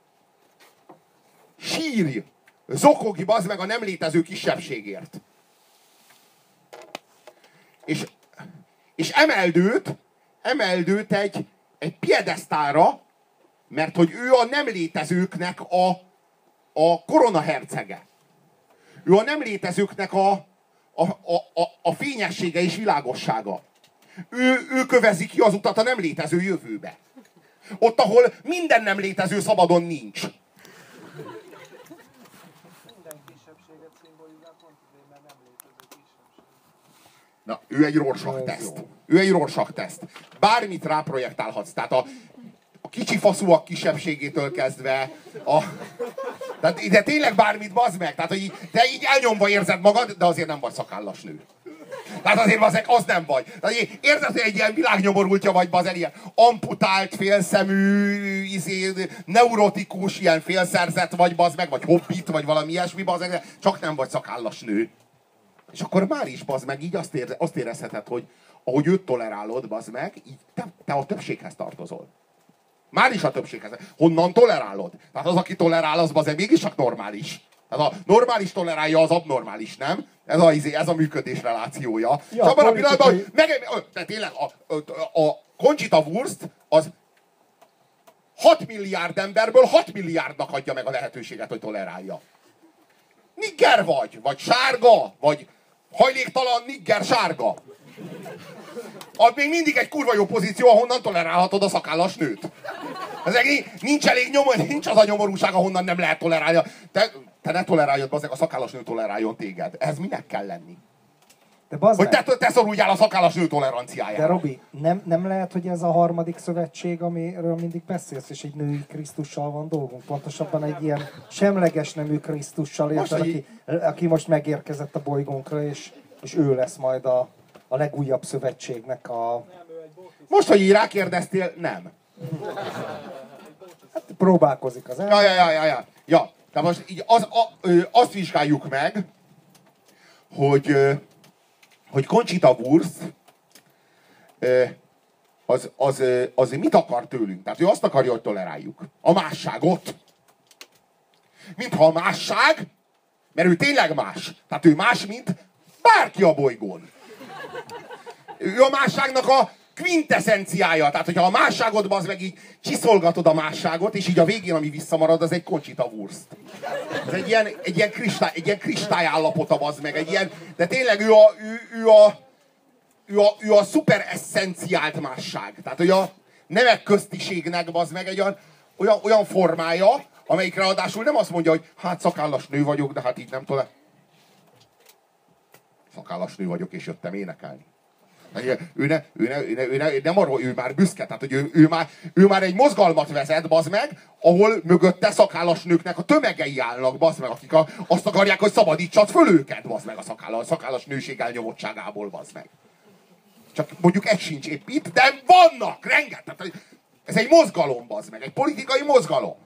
Sírj! Zokogj, bazd meg a nem létező kisebbségért. És emeld őt egy piedesztára, mert hogy ő a nem létezőknek a koronahercege. Ő a nem létezőknek a fényessége és világossága. Ő kövezi ki az utat a nem létező jövőbe. Ott, ahol minden nem létező szabadon nincs. Na, ő egy Rorschach-teszt. Ő egy Rorschach-teszt. Bármit ráprojektálhatsz. Tehát a kicsi faszúak kisebbségétől kezdve, de tényleg bármit, bazd meg. Tehát, hogy te így elnyomva érzed magad, de azért nem vagy szakállas nő. Tehát azért, bazd meg, az nem vagy. Tehát érzed, hogy egy ilyen világnyomorultja vagy, bazd meg, ilyen amputált, félszemű, neurotikus, ilyen félszerzet vagy, bazd meg, vagy hobbit, vagy valami ilyesmi, bazd meg, csak nem vagy szakállas nő. És akkor már is, bazd meg, így azt érezheted, hogy ahogy őt tolerálod, bazd meg, így te a többséghez tartozol. Már is a többséghez. Honnan tolerálod? Tehát az, aki tolerál, az azért mégis csak normális. Tehát a normális tolerálja az abnormális, nem? Ez a működés relációja. Ja, és abban a pillanatban, hogy tényleg a Conchita Wurst az 6 milliárd emberből 6 milliárdnak adja meg a lehetőséget, hogy tolerálja. Nigger vagy sárga, vagy hajléktalan nigger sárga. Az még mindig egy kurva jó pozíció, ahonnan tolerálhatod a szakállas nőt. Nincs az a nyomorúság, ahonnan nem lehet tolerálni. Te ne toleráljad, bazdmeg, a szakállas nő toleráljon téged. Ez minek kell lenni? Hogy te szoruljál a szakállas nő toleranciájára. De Robi, nem lehet, hogy ez a harmadik szövetség, amiről mindig beszélsz, és egy női Krisztussal van dolgunk. Pontosabban egy ilyen semleges nemű Krisztussal, érted, aki most megérkezett a bolygónkra, és ő lesz majd a legújabb szövetségnek a... Most, hogy így rákérdeztél, nem. Hát próbálkozik az ember. Ja. De most így azt vizsgáljuk meg, hogy Conchita Wurst az mit akar tőlünk. Tehát ő azt akarja, hogy toleráljuk. A másságot. Mintha a másság, mert ő tényleg más. Tehát ő más, mint bárki a bolygón. Ő a másságnak a quintessenciája. Tehát, hogyha a másságot, bazd meg, így csiszolgatod a másságot, és így a végén, ami visszamarad, az egy Conchita Wurst. Ez egy ilyen kristály állapota, bazd meg. De tényleg ő a szuper eszenciált másság. Tehát, hogy a nemek köztiségnek, bazd meg, egy olyan formája, amelyik ráadásul nem azt mondja, hogy hát szakállas nő vagyok, de hát így nem tudom. Szakállas nő vagyok, és jöttem énekelni. Ő már büszke, tehát hogy ő már egy mozgalmat vezet, bazd meg, ahol mögötte szakállas nőknek a tömegei állnak, bazd meg, akik azt akarják, hogy szabadítsad föl őket, bazd meg, a szakállas nőség elnyomottságából, bazd meg. Csak mondjuk egy sincs épp itt, de vannak, rengeteg. Ez egy mozgalom, bazd meg, egy politikai mozgalom.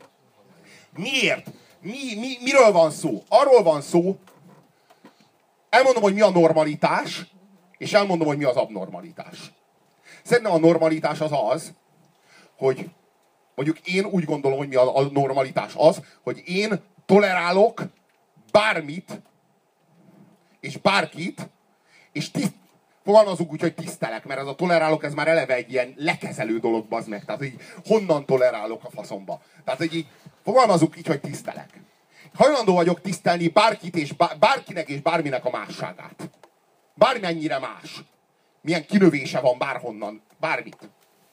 Miért? Miről van szó? Arról van szó, elmondom, hogy mi a normalitás, és elmondom, hogy mi az abnormalitás. Szerintem a normalitás az az, hogy mondjuk én úgy gondolom, hogy mi a normalitás az, hogy én tolerálok bármit, és bárkit, és fogalmazunk úgy, hogy tisztelek, mert ez a tolerálok, ez már eleve egy ilyen lekezelő dolog, bazd meg. Tehát, hogy honnan tolerálok a faszomba. Tehát, hogy így fogalmazunk így, hogy tisztelek. Hajlandó vagyok tisztelni bárkit és bárkinek és bárminek a másságát. Bármennyire más. Milyen kinövése van bárhonnan, bármit.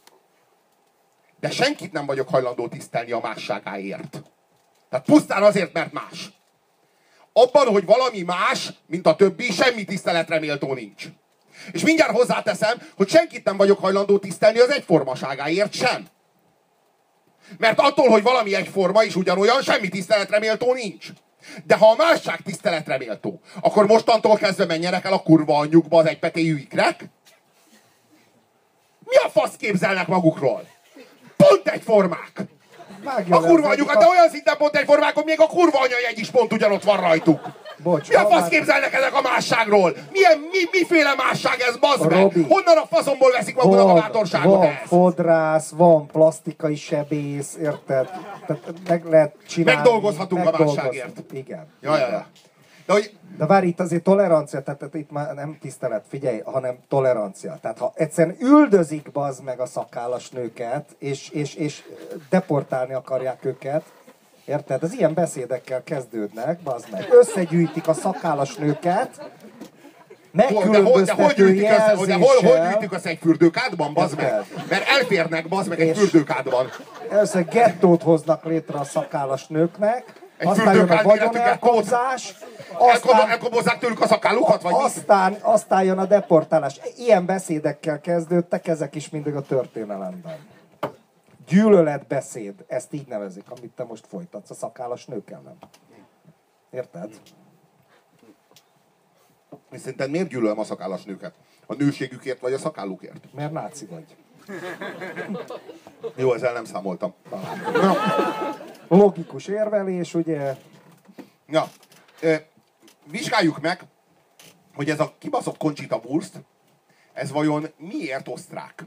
De senkit nem vagyok hajlandó tisztelni a másságáért. Tehát pusztán azért, mert más. Abban, hogy valami más, mint a többi, semmi tiszteletre méltó nincs. És mindjárt hozzáteszem, hogy senkit nem vagyok hajlandó tisztelni az egyformaságáért sem. Mert attól, hogy valami egyforma és ugyanolyan, semmi tiszteletre méltó nincs. De ha a másság tiszteletre méltó, akkor mostantól kezdve menjenek el a kurva anyjukba az egypetéjű ikrek? Mi a fasz képzelnek magukról? Pont egyformák! A kurva anyukat, de olyan szinten pont egyformák, hogy még a kurva anyajegy is pont ugyanott van rajtuk. Bocs, mi a fasz képzelnek ezek a másságról? Miféle másság ez, bazd meg? Honnan a faszomból veszik maguknak a bátorságot ez? Van fodrász, van plastikai sebész, érted? Tehát meg lehet csinálni. Megdolgozhatunk a másságért. Igen. Ja. De várj, itt azért tolerancia, tehát itt már nem tisztelet, figyelj, hanem tolerancia. Tehát ha egyszerűen üldözik, bazd meg a szakállas nőket, és deportálni akarják őket, érted? Az ilyen beszédekkel kezdődnek, bazd meg. Összegyűjtik a szakállas nőket, megkülönböztető jelzéssel. Hol gyűjtik össze egy fürdőkádban, bazd meg? Mert elférnek, bazd meg, egy fürdőkádban. Először gettót hoznak létre a szakállas nőknek, aztán jön a vagyonelkobzás, elkobozzák tőlük a szakállukat, vagy aztán jön a deportálás. Ilyen beszédekkel kezdődtek, ezek is mindig a történelemben. Gyűlöletbeszéd, ezt így nevezik, amit te most folytatsz a szakállas nők ellen. Érted? És szerinted miért gyűlölöm a szakállas nőket? A nőségükért vagy a szakállukért? Mert náci vagy. Jó, ezzel nem számoltam. Na, logikus érvelés, ugye? Ja. Vizsgáljuk meg, hogy ez a kibaszott Conchita Wurst, ez vajon miért osztrák?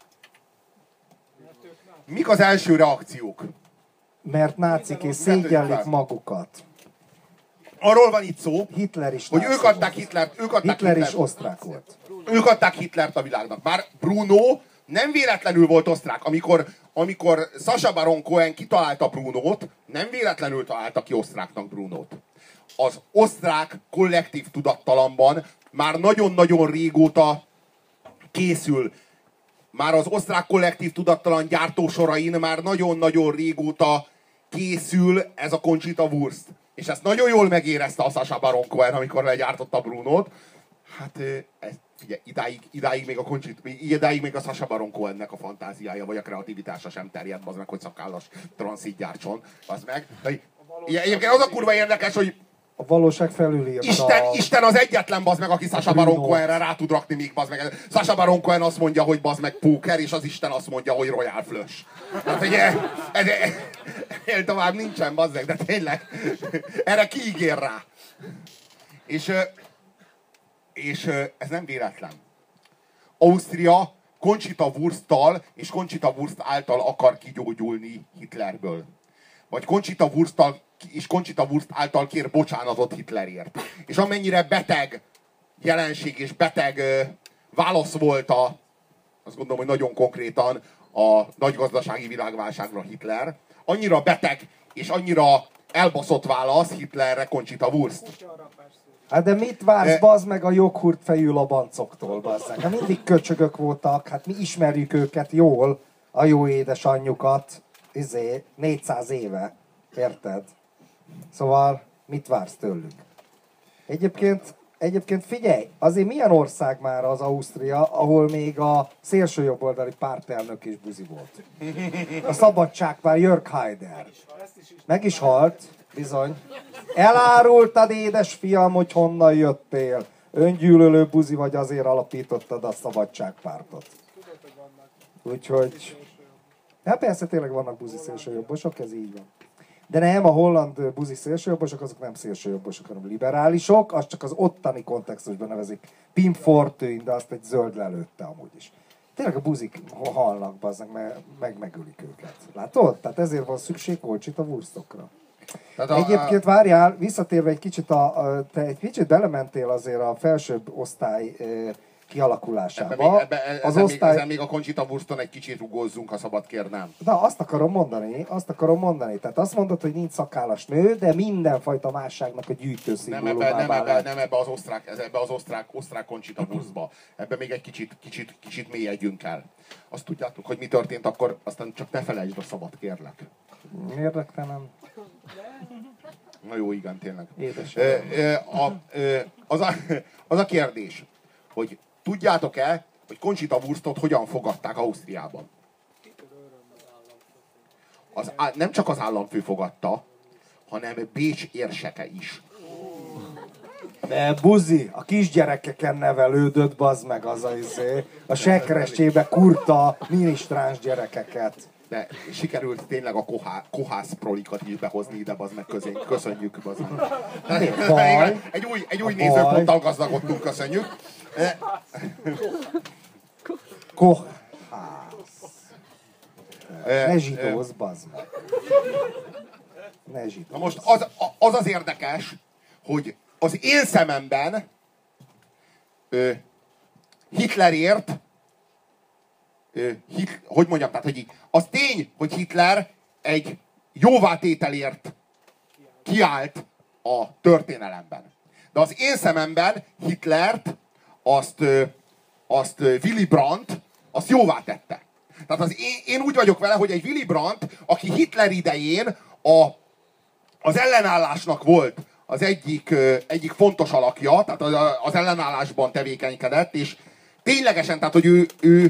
Mik az első reakciók? Mert nácik és szégyellik magukat. Arról van itt szó, Hitler is hogy ők adták Hitlert. Hitler is osztrák volt. Ők adták Hitlert a világnak. Bár Bruno nem véletlenül volt osztrák. Amikor Sacha Baron Cohen kitalálta Brunót, nem véletlenül találta ki osztráknak Brunót. Az osztrák kollektív tudattalamban már nagyon-nagyon régóta készül. Már az osztrák kollektív tudattalan gyártósorain már nagyon-nagyon régóta készül ez a Conchita Wurst. És ezt nagyon jól megérezte a Sacha Baron Cohen, amikor legyártotta Brunót. Hát figyelj, idáig még a Sacha Baron Cohennek a fantáziája, vagy a kreativitása sem terjed, az meg, hogy szakállas transzit gyártson. Az meg. Egyébként az a kurva érdekes, hogy a valóság felülírta. Isten az egyetlen, bazd meg, aki Sacha Baron Cohenre rá tud rakni még, bazd meg. Sacha Baron Cohen azt mondja, hogy bazd meg póker, és az Isten azt mondja, hogy Royal Flush. Tehát ugye, tovább nincsen, bazd meg, de tényleg, erre kiígér rá. És ez nem véletlen. Ausztria Conchita Wursttal és Conchita Wurst által akar kigyógyulni Hitlerből. Vagy Conchita Wurst által kér bocsánatot Hitlerért. És amennyire beteg jelenség és beteg válasz volt azt gondolom, hogy nagyon konkrétan a nagy gazdasági világválságra Hitler, annyira beteg és annyira elbaszott válasz Hitlerre Conchita Wurst. Hát de mit vársz, bazd meg, a joghurt fejű labancoktól, bazd meg? Hát mindig köcsögök voltak, hát mi ismerjük őket jól, a jó édesanyjukat, 400 éve, érted? Szóval mit vársz tőlük? Egyébként figyelj, azért milyen ország már az Ausztria, ahol még a szélsőjobboldali pártelnök is buzi volt. A szabadságpár Jörg Haider. Meg is halt, bizony. Elárultad, édesfiam, hogy honnan jöttél. Öngyűlölő buzi vagy, azért alapítottad a szabadságpártot. Úgyhogy... Hát persze tényleg vannak buzi szélsőjobbosok, ez így van. De nem, a holland buzi szélsőjobbosok, azok nem szélsőjobbosok, hanem liberálisok, azt csak az ottani kontextusban nevezik Pim Fortuyn, de azt egy zöld lelőtte amúgy is. Tényleg a buzik halnak, bazdnak, mert megölik őket. Látod? Tehát ezért van szükség Conchita Wurstokra. Egyébként várjál, visszatérve egy kicsit, te egy kicsit belementél azért a felsőbb osztály kialakulásába. Ezen még a Conchita Wurston egy kicsit rugózzunk, ha szabad kérnem. De azt akarom mondani. Tehát azt mondod, hogy nincs szakállas nő, de mindenfajta másságnak a gyűjtő szimbólumává vált. Nem ebbe az osztrák Conchita Wurstba. Ebbe még egy kicsit mélyedjünk el. Azt tudjátok, hogy mi történt akkor, aztán csak ne felejtsd a szabad, kérlek. Érdektelen. Na jó, igen, tényleg. Édes. Az a kérdés, hogy tudjátok-e, hogy Conchita Wurstot hogyan fogadták Ausztriában? Nem csak az államfő fogadta, hanem Bécs érseke is. De buzi, a kisgyerekeken nevelődött, bazd meg az a sekrescsébe kurta minisztráns gyerekeket. De sikerült tényleg a kohász prolikat is behozni ide, bazd meg, köszönjük, bazd meg. Egy új nézőponttal gazdagodtunk, köszönjük. Kohász. Ne zsidózz, bazd meg. Ne zsidózz. Na most az érdekes, hogy az én szememben Hitlerért, hogy mondjam, tehát hogy az tény, hogy Hitler egy jóvátételért kiállt a történelemben. De az én szememben Hitlert, azt Willy Brandt, azt jóvá tette. Tehát én úgy vagyok vele, hogy egy Willy Brandt, aki Hitler idején az ellenállásnak volt az egyik fontos alakja, tehát az ellenállásban tevékenykedett, és ténylegesen, tehát hogy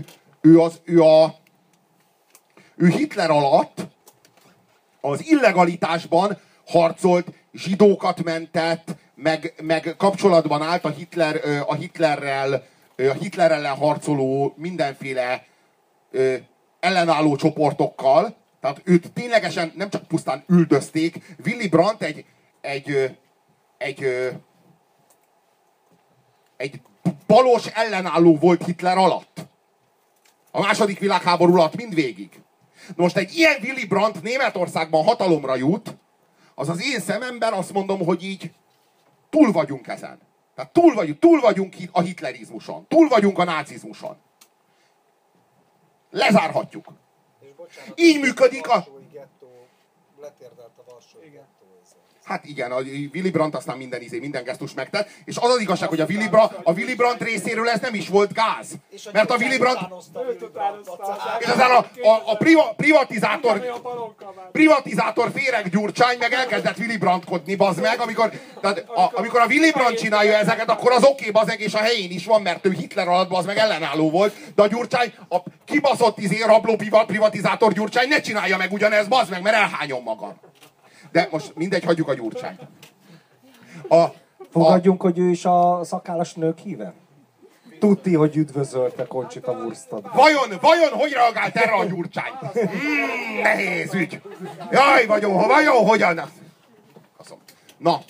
ő Hitler alatt az illegalitásban harcolt, zsidókat mentett, meg kapcsolatban állt a Hitler ellen harcoló mindenféle ellenálló csoportokkal. Tehát őt ténylegesen nem csak pusztán üldözték. Willy Brandt egy balos ellenálló volt Hitler alatt. A második világháború alatt mindvégig. Most egy ilyen Willy Brandt Németországban hatalomra jut, az én szememben azt mondom, hogy így túl vagyunk ezen. Tehát túl vagyunk a hitlerizmuson. Túl vagyunk a nácizmuson. Lezárhatjuk. Így működik a... Letérdelt a Varsói gettó. Hát igen, a Willy Brandt aztán minden gesztus megtett, és az az igazság, hogy a Willy Brandt részéről ez nem is volt gáz. Mert a Willy Brandt... És aztán a privatizátor Féreg Gyurcsány meg elkezdett Willy Brandtkodni, bazd meg, amikor a Willy Brandt csinálja ezeket, akkor az oké, bazd meg, és a helyén is van, mert ő Hitler alatt, bazd meg, ellenálló volt, de a Gyurcsány, a kibaszott rabló privatizátor Gyurcsány ne csinálja meg ugyanezt, bazd meg, mert elhányom magam. De most mindegy, hagyjuk a Gyurcsányt. Fogadjunk, hogy ő is a szakállas nők híve? Tudti, hogy üdvözölte Conchita Wurstot. Vajon hogy reagált erre a Gyurcsány? Nehéz ügy. Jaj, vajon hogyan? Na.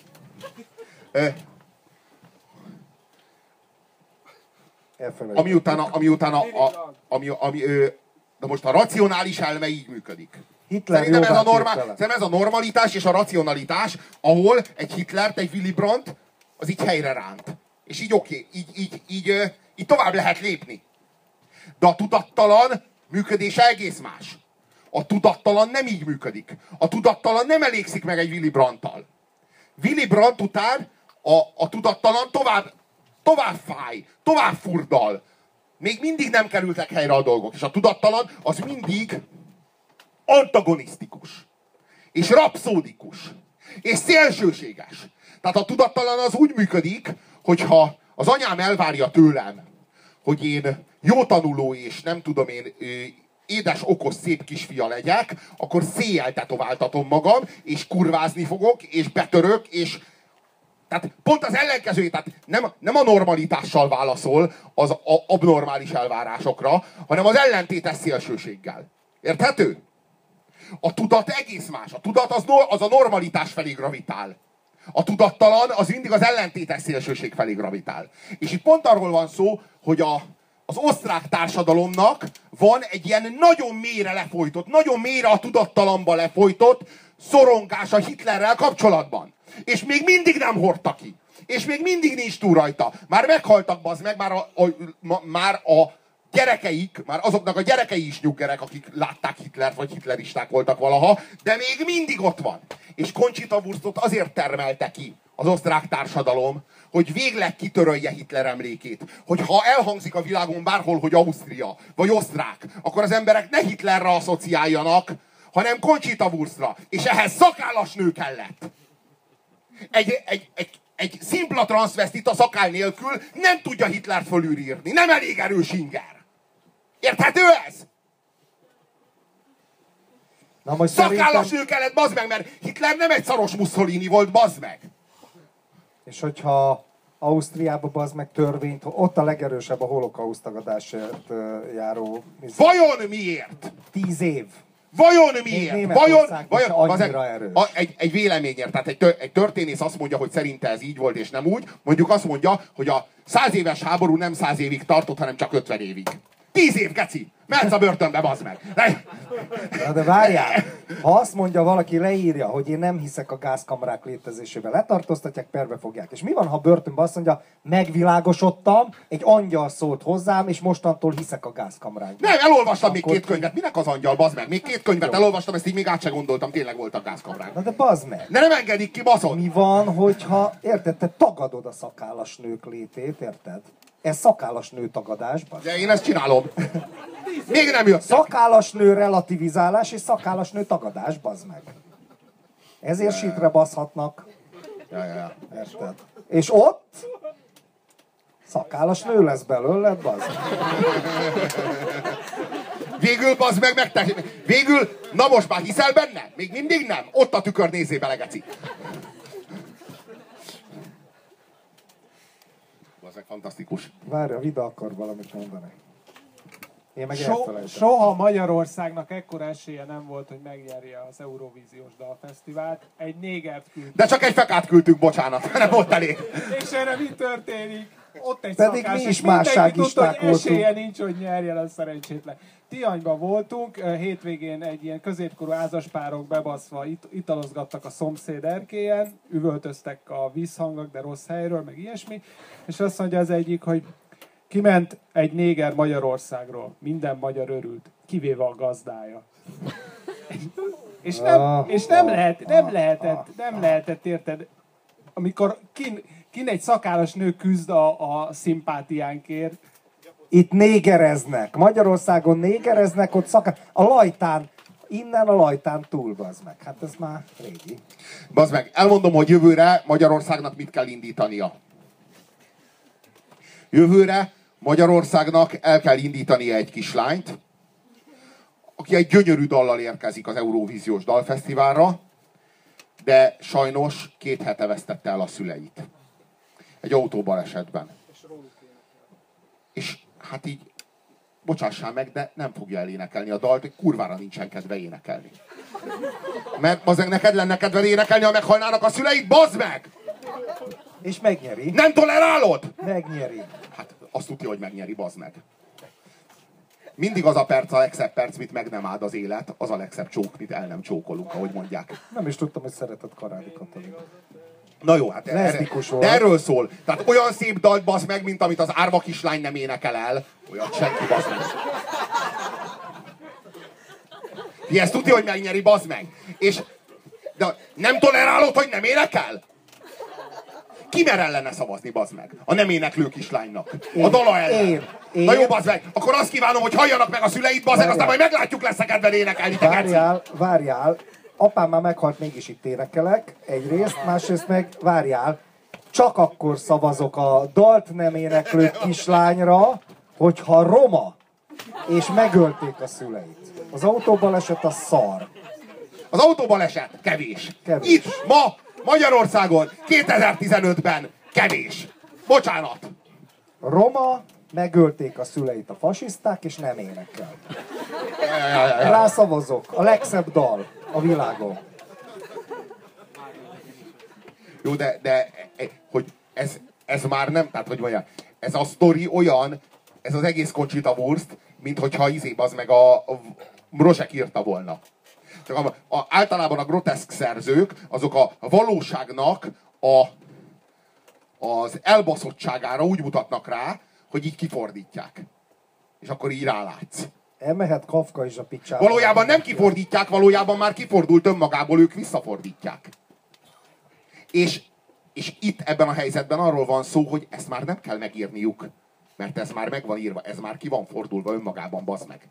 De most a racionális elme így működik. Szerintem ez a normalitás és a racionalitás, ahol egy Hitlert, egy Willy Brandt, az így helyre ránt. És így oké, így tovább lehet lépni. De a tudattalan működése egész más. A tudattalan nem így működik. A tudattalan nem elégszik meg egy Willy Brandttal. Willy Brandt után a tudattalan tovább fáj, tovább furdal. Még mindig nem kerültek helyre a dolgok. És a tudattalan az mindig antagonisztikus, és rapszódikus, és szélsőséges. Tehát a tudattalan az úgy működik, hogyha az anyám elvárja tőlem, hogy én jó tanuló és nem tudom én édes, okos, szép kisfia legyek, akkor széjjel tetováltatom magam, és kurvázni fogok, és betörök, és tehát pont az ellenkezőjét, tehát nem a normalitással válaszol az abnormális elvárásokra, hanem az ellentétes szélsőséggel. Érthető? A tudat egész más. A tudat az a normalitás felé gravitál. A tudattalan az mindig az ellentétes szélsőség felé gravitál. És itt pont arról van szó, hogy az osztrák társadalomnak van egy ilyen nagyon mélyre lefolytott, nagyon mélyre a tudattalanba lefolytott szorongása Hitlerrel kapcsolatban. És még mindig nem hordta ki. És még mindig nincs túl rajta. Már meghaltak, bazd meg, már a gyerekeik, már azoknak a gyerekei is nyuggerek, akik látták Hitlert, vagy hitleristák voltak valaha, de még mindig ott van. És Conchita Wurstot azért termelte ki az osztrák társadalom, hogy végleg kitörölje Hitler emlékét. Hogy ha elhangzik a világon bárhol, hogy Ausztria, vagy osztrák, akkor az emberek ne Hitlerre asszociáljanak, hanem Conchita Wurstra. És ehhez szakállas nő kellett. Egy szimpla transzvesztita szakál nélkül nem tudja Hitlert fölülírni. Nem elég erős inger. Érthető ez? Szakállas nő kellett, bazd meg, mert Hitler nem egy szaros Mussolini volt, bazd meg. És hogyha Ausztriában bazd meg törvényt, ott a legerősebb a holokauszt tagadásért járó... Vajon miért? 10 év. Vajon miért? Vajon egy véleményért, tehát egy történész azt mondja, hogy szerinte ez így volt és nem úgy, mondjuk azt mondja, hogy a 100 éves háború nem 100 évig tartott, hanem csak 50 évig. 10 év, geci! Mehetsz a börtönbe, bazd meg! Na de várjál! Ha azt mondja valaki, leírja, hogy én nem hiszek a gázkamarák létezésébe, letartóztatják, perbe fogják. És mi van, ha börtönben azt mondja, megvilágosodtam, egy angyal szólt hozzám, és mostantól hiszek a gázkamrákban. Nem, elolvastam még 2 könyvet. Minek az angyal, bazd meg? Még 2 könyvet elolvastam, ezt így még át se gondoltam, tényleg voltak gázkamrák. Na de bazd meg! De nem engedik ki, baszod! Mi van, hogyha, érted, te tagadod a szakállas nők létét, érted? Ez szakállas nő tagadás, bazd. De én ezt csinálom. Még nem jött. Szakállas nő relativizálás és szakállas nő tagadás, bazd meg. Ezért sítre baszhatnak. Ja. Érted? És ott szakállas nő lesz belőle, bazd meg. Végül, bazd meg, végül, na most már hiszel benne? Még mindig nem? Ott a tükör, nézzél bele, geci. Bazd meg, fantasztikus. Várj, a Vida akar valamit mondani. Én meg soha Magyarországnak ekkora esélye nem volt, hogy megnyerje az Eurovíziós Dalfesztivált. Egy négert küldtünk. De csak egy fekát küldtünk, bocsánat, nem volt elég. És erre mi történik? Ott egy pedig szakás, mi is és mindenki tudta, hogy voltunk. esélye nincs, hogy nyerjen, az szerencsétlen. Tihanyban voltunk, hétvégén egy ilyen középkorú házaspárok bebaszva italozgattak a szomszéd erkélyen, üvöltöztek a vízhangok, de rossz helyről, meg ilyesmi, és azt mondja az egyik, hogy kiment egy néger Magyarországról, minden magyar örült, kivéve a gazdája. És nem lehetett, érted, amikor kin egy szakállas nő küzd a szimpátiánkért. Itt négereznek. Magyarországon négereznek, ott a Lajtán, innen a Lajtán túl, bazd meg. Hát ez már régi. Bazd meg, elmondom, hogy jövőre Magyarországnak mit kell indítania. Jövőre Magyarországnak el kell indítania egy kislányt, aki egy gyönyörű dallal érkezik az Eurovíziós Dalfesztiválra, de sajnos 2 hete vesztette el a szüleit. Egy autóbalesetben. És hát így, bocsássál meg, de nem fogja elénekelni a dalt, hogy kurvára nincsen kedve énekelni. Mert bazd meg, neked lenne kedve énekelni, ha meghalnának a szüleid, bazd meg! És megnyeri. Nem tolerálod? Megnyeri. Hát azt tudja, hogy megnyeri, bazd meg. Mindig az a perc, a legszebb perc, mit meg nem áld az élet, az a legszebb csók, mit el nem csókolunk, ahogy mondják. Nem is tudtam, hogy szeretett Karádi Katalin. Na jó, hát erről szól. Tehát olyan szép dalt, bazd meg, mint amit az árva kislány nem énekel el. Olyat senki, bazd meg. Ezt tudja, hogy megnyeri, bazd meg. És de nem tolerálod, hogy nem énekel? Ki mer ellene szavazni, bazd meg? A nem éneklő kislánynak. A dala ellen. Én. Na jó, bazd meg. Akkor azt kívánom, hogy halljanak meg a szüleid, bazd meg, aztán majd meglátjuk, lesz-e kedved énekelni. Várjál. Apám már meghalt, mégis itt énekelek. Egyrészt, másrészt meg várjál. Csak akkor szavazok a dalt nem éneklő kislányra, hogyha roma, és megölték a szüleit. Az autóbaleset a szar. Az autóbaleset kevés. Itt, ma, Magyarországon, 2015-ben kevés. Bocsánat. Roma, megölték a szüleit a fasiszták, és nem énekel. Rászavazok. A legszebb dal a világon. Jó, de hogy ez már nem, tehát hogy mondja, ez a sztori olyan, ez az egész Conchita Wurst, mint hogyha az meg a Rozsek írta volna. Csak általában a groteszk szerzők, azok a valóságnak az elbaszottságára úgy mutatnak rá, hogy így kifordítják. És akkor így rálátsz. Elmehet Kafka is a picsába. Valójában nem kifordítják, valójában már kifordult önmagából, ők visszafordítják. És itt ebben a helyzetben arról van szó, hogy ezt már nem kell megírniuk. Mert ez már meg van írva, ez már ki van fordulva önmagában, bazd meg.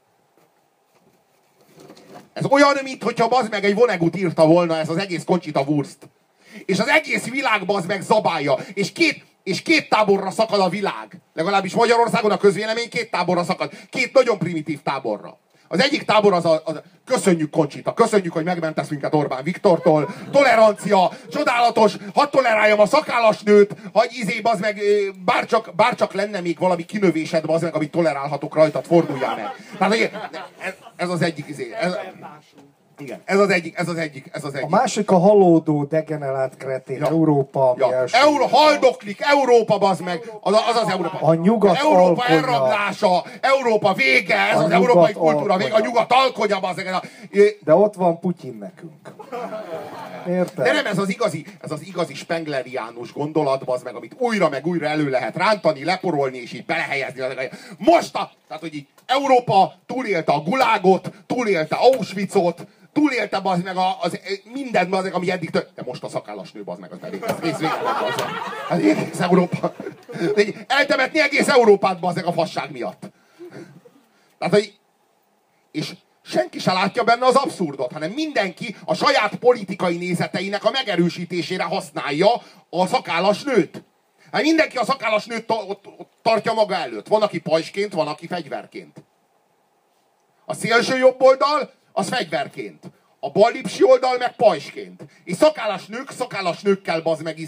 Ez olyan, mintha bazd meg egy Vonnegut írta volna ez az egész Conchita Wurst. És az egész világ bazd meg zabálja. És két táborra szakad a világ. Legalábbis Magyarországon a közvélemény két táborra szakad. Két nagyon primitív táborra. Az egyik tábor az köszönjük Conchita, köszönjük, hogy megmentesz minket Orbán Viktortól, tolerancia, csodálatos, hadd toleráljam a szakállas nőt, hogy bazd meg, bárcsak lenne még valami kinövésed, bazd meg, amit tolerálhatok rajtad, forduljál meg. Tehát ez az egyik igen, ez az egyik. A másik a halódó, degenerált kretén, Európa, ami haldoklik, Európa, bazd meg, az Európa. A nyugat Európa alkonya. elrablása, Európa vége, ez az európai kultúra vége, a nyugat alkonya, bazd meg. De ott van Putyin nekünk. Érted? De nem ez az igazi spengleriánus gondolat, bazd meg, amit újra meg újra elő lehet rántani, leporolni és így belehelyezni. Tehát, hogy így Európa túlélte a Gulágot, túlélte Auschwitzot, túlélte bazd meg mindent, bazd meg, ami eddig de most a szakállas nő, bazd meg, az elég. Ez vége van, bazd meg. Hát egész Európa. Eltemetni egész Európát, bazd meg, a fasság miatt. Tehát, hogy és senki se látja benne az abszurdot, hanem mindenki a saját politikai nézeteinek a megerősítésére használja a szakállas nőt. Hát mindenki a szakállas nőt tartja maga előtt. Van, aki pajsként, van, aki fegyverként. A szélső jobb oldal, az fegyverként. A ballipsi oldal meg pajsként. És szakállas nőkkel bazd meg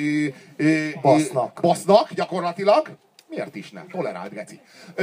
basznak gyakorlatilag. Miért is nem? Tolerált, geci.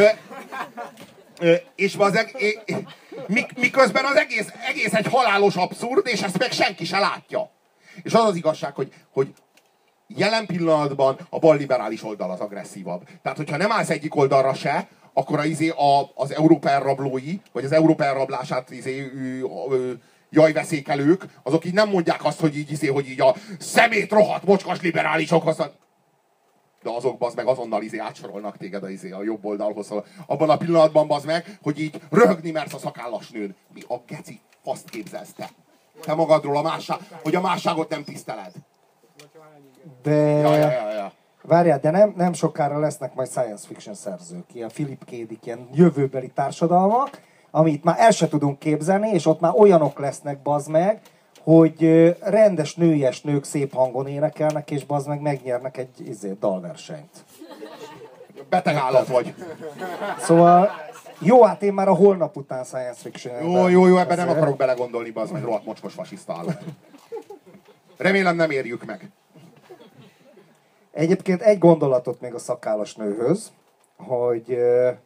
És miközben az egész egy halálos abszurd, és ezt meg senki se látja. És az az igazság, hogy jelen pillanatban a balliberális oldal az agresszívabb. Tehát, hogyha nem állsz egyik oldalra se, akkor az Európa elrablói, vagy az Európa elrablását jajveszékelők, azok így nem mondják azt, hogy így a szemét rohadt mocskos liberálisokhoz. De azok bazd meg azonnal átsorolnak téged a jobb oldalhoz. Abban a pillanatban bazd meg, hogy így röhögni mersz a szakállas nőn. Mi a geci faszt képzelsz te? Te magadról hogy a másságot nem tiszteled. De... Ja. Várjál, de nem sokára lesznek majd science fiction szerzők, ilyen Philip K. Dick, ilyen jövőbeli társadalmak, amit már el se tudunk képzelni, és ott már olyanok lesznek, bazd meg, hogy rendes nőies nők szép hangon énekelnek, és bazd meg megnyernek egy dalversenyt. Beteg állat vagy. Szóval, jó, hát én már a holnap után science fiction. Jó, ebben nem akarok belegondolni, bazd meg, rohadt mocskos fasiszta állat. Remélem nem érjük meg. Egyébként egy gondolatot még a szakállas nőhöz, hogy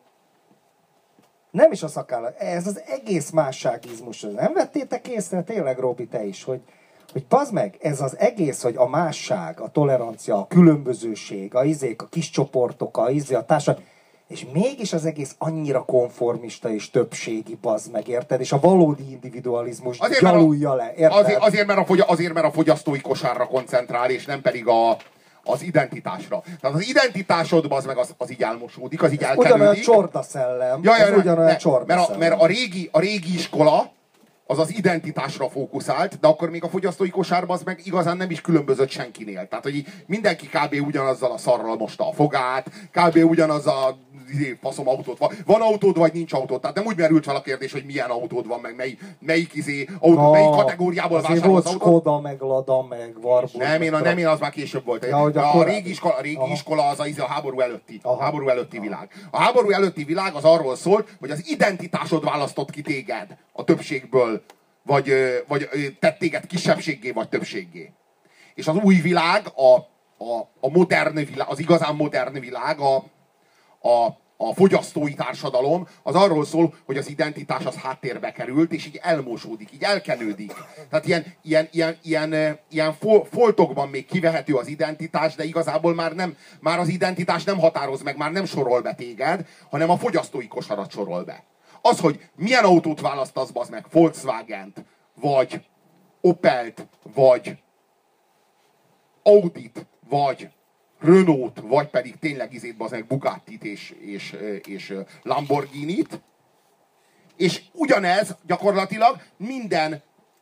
nem is a szakállas, ez az egész másságizmus. Nem vettétek észre, tényleg Robi, te is, hogy bazd meg, ez az egész, hogy a másság, a tolerancia, a különbözőség, a kis csoportok, a társadalom, és mégis az egész annyira konformista és többségi, bazd meg, érted? És a valódi individualizmus gyalulja le, érted? Azért, mert a fogyasztói kosárra koncentrál, és nem pedig az identitásra. Tehát az identitásod, bazd meg, az így elmosódik, az így elkerülik. Ugyanolyan csordaszellem. Mert a régi iskola az identitásra fókuszált, de akkor még a fogyasztói kosárban az meg igazán nem is különbözött senkinél. Tehát, hogy mindenki kb. Ugyanazzal a szarral mosta a fogát, kb. Ugyanaz a faszom autót van. Van autód, vagy nincs autód? Tehát nem úgy merült fel a kérdés, hogy milyen autód van, meg melyik autó, melyik kategóriából vásárolsz autót. Skoda, meg Lada, meg Warburg. Nem, az már később volt. A régi iskola az a háború előtti világ. A háború előtti világ az arról szólt, hogy az identitásod választott ki téged a többségből, vagy tett téged kisebbséggé, vagy többséggé. És az új világ, a modern világ, az igazán modern világ, a fogyasztói társadalom, az arról szól, hogy az identitás az háttérbe került, és így elmosódik, így elkenődik. Tehát ilyen foltokban még kivehető az identitás, de igazából már az identitás nem határoz meg, már nem sorol be téged, hanem a fogyasztói kosarat sorol be. Az, hogy milyen autót választasz, bazd meg, Volkswagent, vagy Opelt, vagy Audit, vagy Renault, vagy pedig tényleg bazd meg Bugattit és Lamborghinit. És ugyanez gyakorlatilag minden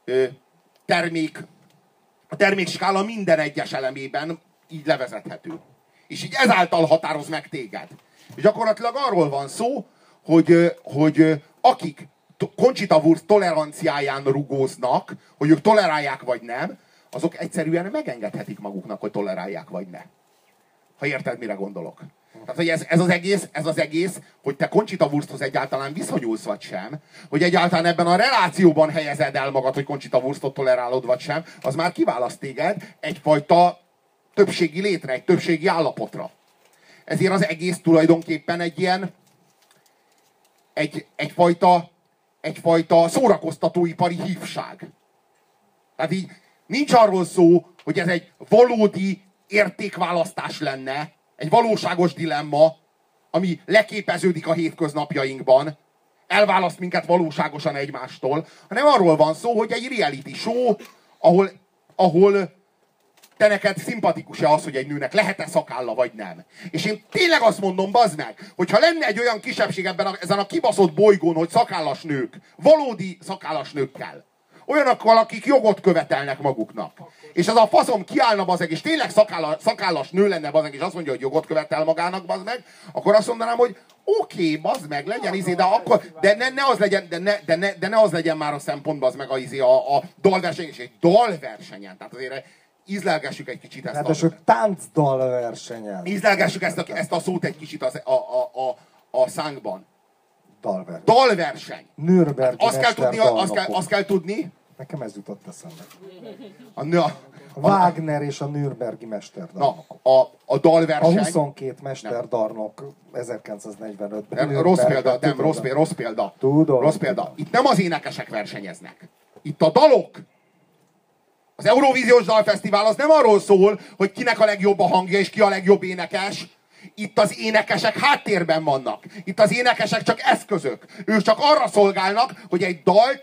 a termékskála minden egyes elemében így levezethető. És így ezáltal határoz meg téged. És gyakorlatilag arról van szó, hogy akik Conchita Wurst toleranciáján rugóznak, hogy ők tolerálják vagy nem, azok egyszerűen megengedhetik maguknak, hogy tolerálják vagy ne. Ha érted, mire gondolok. Tehát, hogy ez az egész, hogy te Conchita Wursthoz egyáltalán viszonyulsz vagy sem, hogy egyáltalán ebben a relációban helyezed el magad, hogy Conchita Wurstot tolerálod vagy sem, az már kiválaszt téged egyfajta többségi létre, egy többségi állapotra. Ezért az egész tulajdonképpen egy ilyen egyfajta szórakoztatóipari hívság. Tehát így nincs arról szó, hogy ez egy valódi értékválasztás lenne, egy valóságos dilemma, ami leképeződik a hétköznapjainkban, elválaszt minket valóságosan egymástól, hanem arról van szó, hogy egy reality show, ahol te neked szimpatikus-e az, hogy egy nőnek lehet-e szakálla, vagy nem. És én tényleg azt mondom, bazd meg, hogyha lenne egy olyan kisebbség ezen a kibaszott bolygón, hogy szakállas nők, valódi szakállas nőkkel, olyanokkal, akik jogot követelnek maguknak. És ez a faszom kiállna, bazeg, és tényleg szakállas nő lenne, bazeg, és azt mondja, hogy jogot követel magának, bazd meg, akkor azt mondanám, hogy oké, bazd meg, legyen de akkor, de ne az legyen már a szempont, bazd meg, a dalverseny, és egy dalversenyen. Tehát azért ízlelgessük egy kicsit ezt a táncdalversenyen. Ízlelgessük ezt a szót egy kicsit a szánkban. Dalverseny. Nürnbergi azt kell tudni. Nekem ez jutott eszembe. A Wagner és a Nürnbergi mesterdarnok. A dalverseny. A 22 mesterdarnok 1945-ben. Rossz példa. Tudom. Rossz példa. Itt nem az énekesek versenyeznek. Itt a dalok. Az Eurovíziós Dalfesztivál az nem arról szól, hogy kinek a legjobb a hangja és ki a legjobb énekes. Itt az énekesek háttérben vannak. Itt az énekesek csak eszközök. Ők csak arra szolgálnak, hogy egy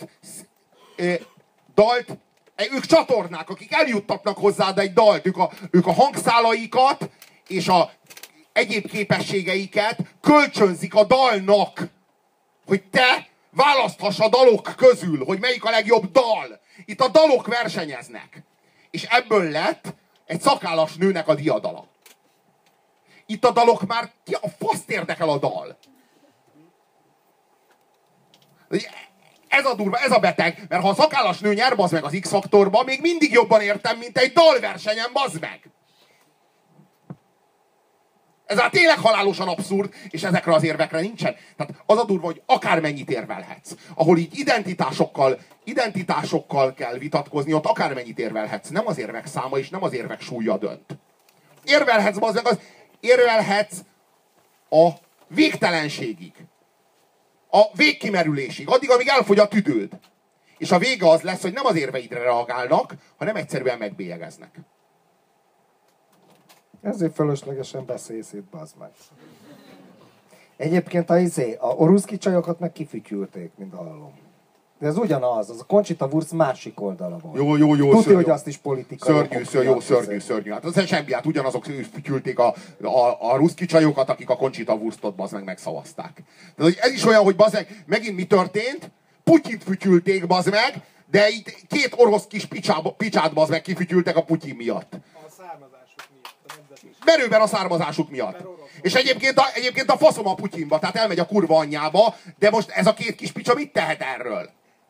dalt ők csatornák, akik eljuttatnak hozzád egy dalt. Ők a hangszálaikat és a egyéb képességeiket kölcsönzik a dalnak. Hogy te választhass a dalok közül, hogy melyik a legjobb dal. Itt a dalok versenyeznek. És ebből lett egy szakállas nőnek a diadala. Itt a dalok már, ki a faszt érdekel a dal? Ez a durva, ez a beteg, mert ha a szakállas nő nyer, bazd meg az X-faktorba, még mindig jobban értem, mint egy dalversenyen, bazd meg. Ez már tényleg halálosan abszurd, és ezekre az érvekre nincsen. Tehát az a durva, hogy akármennyit érvelhetsz. Ahol így identitásokkal kell vitatkozni, ott akármennyit érvelhetsz. Nem az érvek száma és nem az érvek súlya dönt. Érvelhetsz, bazd meg, érvelhetsz a végtelenségig. A végkimerülésig. Addig, amíg elfogy a tüdőd. És a vége az lesz, hogy nem az érveidre reagálnak, hanem egyszerűen megbélyegeznek. Ezért fölöslegesen beszélsz itt, bazd meg. Egyébként a oroszki csajokat meg kifütyülték, mint hallom. De ez ugyanaz, az a Conchita Wurst másik oldala volt. Jó. Tudja, hogy azt is politikai. Szörnyű. Hát az semmi, hát ugyanazok fütyülték a ruszki csajokat, akik a Conchita Wurstot bazd meg megszavazták. Tehát ez is olyan, hogy bazd meg, megint mi történt? Putyint fütyülték, bazd meg, de itt két orosz kis picsát bazd meg kifütyültek a Putyin miatt. Merőben a származásuk miatt. És egyébként a faszom a Putyinba, tehát elmegy a kurva anyjába, de most ez a két kis picsa mit tehet erről?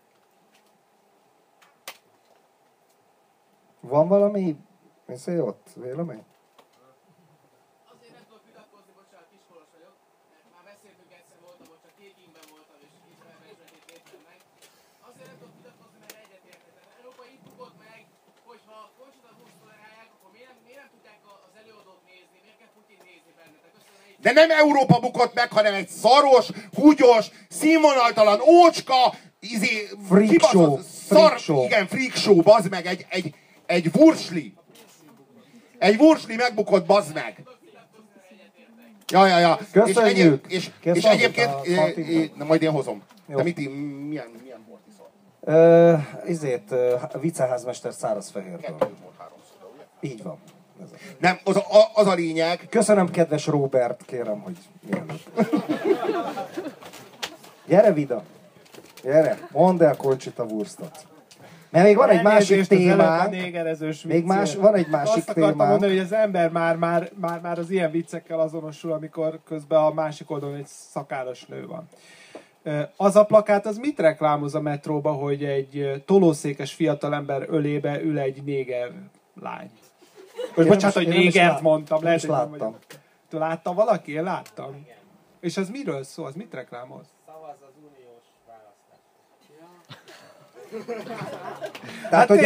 Van valami ott vélemény? Azért nem tudok vitatkozni, bocsánat, Kiskolos vagyok, mert már beszéltünk egyszer, voltam, hogy csak Kékingben voltam, és Izraelben is léptem meg. Azért nem tudok vitatkozni, mert egyetértek. Európa itt bukott meg, hogyha Conchita Wurst tolerálják, akkor miért nem tudják az előadót nézni, miért kell Putyin nézni bennetek? De nem Európa bukott meg, hanem egy szaros, húgyos, színvonaltalan, ócska, freak show. Igen, freak show, bazd meg, egy vursli. Egy vursli megbukott, bazd meg. Ja. Köszönjük. És egyébként, majd én hozom. Jó. De milyen bort iszol? Viceházmester Szárazfehérből. Így van. Nem, az a lényeg. Köszönöm, kedves Robert, kérem, hogy mielőtt. Gyere, Vida! Gyere, mondd el Conchita Wurstot. Mert még van egy másik témánk. Még van egy másik témánk. Azt témánk. mondani, hogy az ember már az ilyen viccekkel azonosul, amikor közben a másik oldalon egy szakállas nő van. Az a plakát, az mit reklámoz a metróba, hogy egy tolószékes fiatalember ölébe ül egy néger lány? Bocsánat, hogy négert mondtam. Lehet, hogy láttam. Te látta valaki? Én láttam. És az miről szól? Az mit reklámoz? Szavaz az uniós választás. Tehát, hogy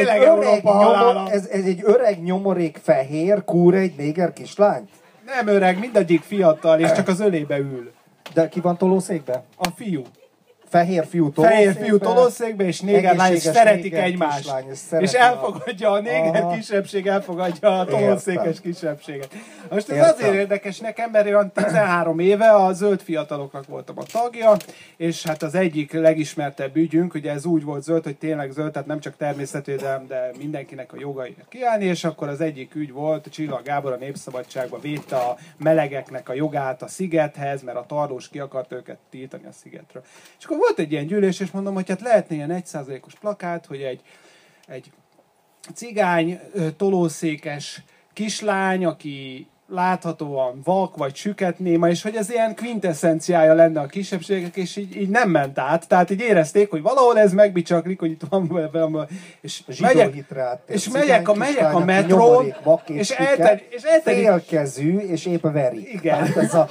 ez egy öreg nyomorék fehér, kúr egy néger kislány? Nem öreg, mindegyik fiatal, és csak az ölébe ül. De ki van tolószékben? A fiú. Fehér fiú tolószékbe, és néger lány, és szeretik egymást. És elfogadja, a néger kisebbség elfogadja a tolószékes kisebbséget. Most ez azért érdekes nekem, mert olyan 13 éve a zöld fiataloknak voltam a tagja, és hát az egyik legismertebb ügyünk, ugye ez úgy volt zöld, hogy tényleg zöld, tehát nem csak természetvédelem, de mindenkinek a jogaira kiállni, és akkor az egyik ügy volt, Csillag Gábor a Népszabadságban védte a melegeknek a jogát a szigethez, mert a tarlós ki akart őket tiltani a szigetről. És akkor volt egy ilyen gyűlés, és mondom, hogy hát lehetne ilyen 1%-os plakát, hogy egy cigány tolószékes kislány, aki láthatóan vak vagy süketnéma, és hogy ez ilyen kvintessenciája lenne a kisebbségek, és így nem ment át. Tehát így érezték, hogy valahol ez megbicsaklik, hogy itt van és megyek a metrón, és félkezű, és épp veri. Igen.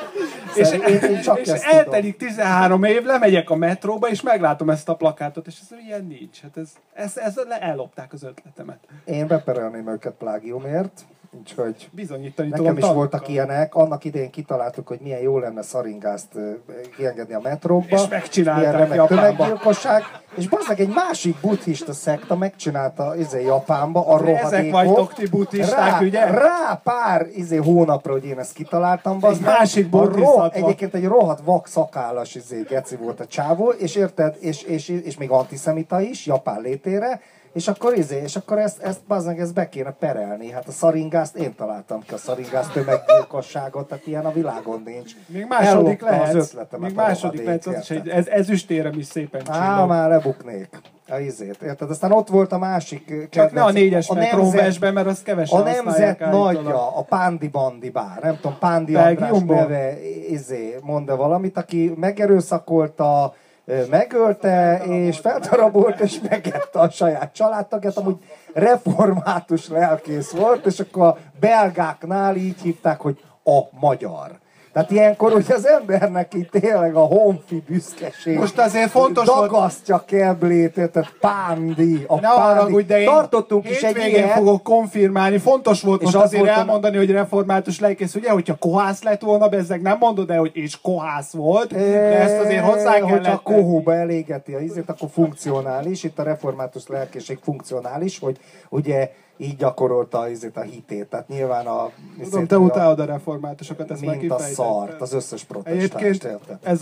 És eltelik 13 év, lemegyek a metróba, és meglátom ezt a plakátot, és ez ilyen nincs. Hát ez ellopták az ötletemet. Én beperelném őket plágiumért. Úgyhogy bizonyítani nekem is voltak ilyenek. Annak idején kitaláltuk, hogy milyen jó lenne szaringázt kiengedni a metróba. És megcsinálták Japánba. Tömeggyilkosság. És bazdmeg egy másik buddhista szekta megcsinálta Japánba a rohadékot. Ezek vagytok ti buddhisták, ugye? Rá pár hónapra, hogy én ezt kitaláltam. Egy másik buddhista. Egyébként egy rohadt vak szakállas geci volt a csávó, és érted, és még antiszemita is, Japán létére. És akkor ezt be kéne perelni. Hát a szaringázt én találtam ki, a szaringázt tömeggyilkosságot, tehát ilyen a világon nincs. Még második lehet. Az ötletemet. Még második lehet, ez ezüstérem is szépen csillog. Már lebuknék. Érted? Aztán ott volt a másik kedvenc. Csak ne a 4-es metróvesben, mert az kevesen a nemzet nagyja, a Pándi Bandi bár. Nem tudom, Pándi András neve mondta valamit, aki megerőszakolta, megölte, és feltarabolt, és megette a saját családtagját, amúgy református lelkész volt, és akkor a belgáknál így hívták, hogy a magyar. Tehát ilyenkor, hogy az embernek itt tényleg a honfi büszkeség most azért fontos dagasztja keblét, tehát Pándi, a ne haragudj, de én tartottunk is egy ilyen... fogok konfirmálni. Fontos volt most azért elmondani, hogy református lelkész, ugye, hogyha kohász lett volna, bezzeg nem mondod el, hogy és kohász volt, de ezt azért hozzá kellett. Hogyha kohóba elégeti a ízét, akkor funkcionális, itt a református lelkészség funkcionális, hogy ugye így gyakorolta a hitét. Tehát nyilván tudom, te utálod a reformátusokat, ezt már kifejtetted. Mint a szart, az összes protestáns. Ez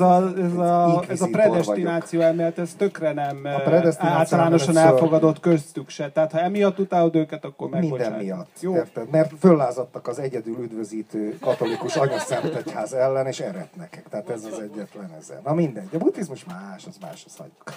a predestináció elmélet, ez tökre nem általánosan elfogadott köztük se. Tehát ha emiatt utálod őket, akkor megbocsánat. Minden miatt. Érted? Mert föllázadtak az egyedül üdvözítő katolikus anyaszentegyház ellen, és eretnek. Tehát ez az egyetlen ezen. Na mindegy. A buddhizmus más, az hagyjuk.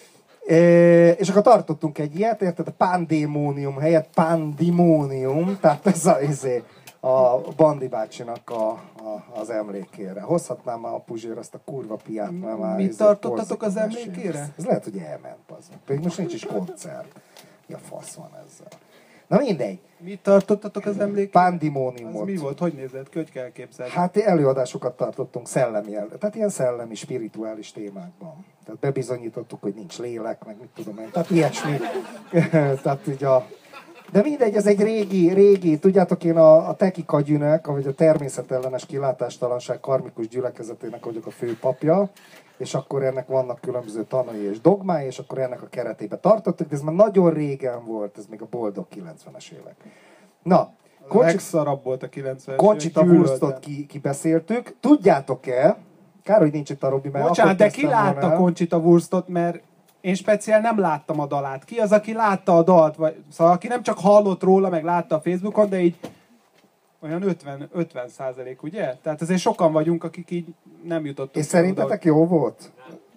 És akkor tartottunk egy ilyet, érted? A pandémónium helyett pandimónium, tehát ez a Bandi bácsinak az emlékére. Hozhatnám már a Puzsér azt a kurva piát, mert már... Mit tartottatok az emlékére? Ez lehet, hogy elment, az. Pedig most nincs is koncert. Mi a fasz van ezzel? Na mindegy. Mit tartottatok az emlékére? Pandimóniumot. Az mi volt? Hogy nézett? Hogy kell képzelni? Hát előadásokat tartottunk tehát ilyen szellemi, spirituális témákban. Tehát bebizonyítottuk, hogy nincs lélek, meg mit tudom én. Tehát ilyesmi. Tehát így De mindegy, ez egy régi, tudjátok, én a Tekikagyűnek, vagy a természetellenes kilátástalanság karmikus gyülekezetének vagyok a főpapja, és akkor ennek vannak különböző tanai és dogmái, és akkor ennek a keretébe tartottuk, de ez már nagyon régen volt, ez még a boldog 90-es évek. Na, legszarabb volt a 90-es. Conchita Wurstot kibeszéltük. Tudjátok-e, kár, hogy nincs itt a Robi, mert bocsánat, akkor de ki látta Conchita Wurstot, mert én speciál nem láttam a dalát. Ki az, aki látta a dalt? Vagy, szóval aki nem csak hallott róla, meg látta a Facebookon, de így olyan 50%, ugye? Tehát azért sokan vagyunk, akik így nem jutottunk. És szerintetek jó volt?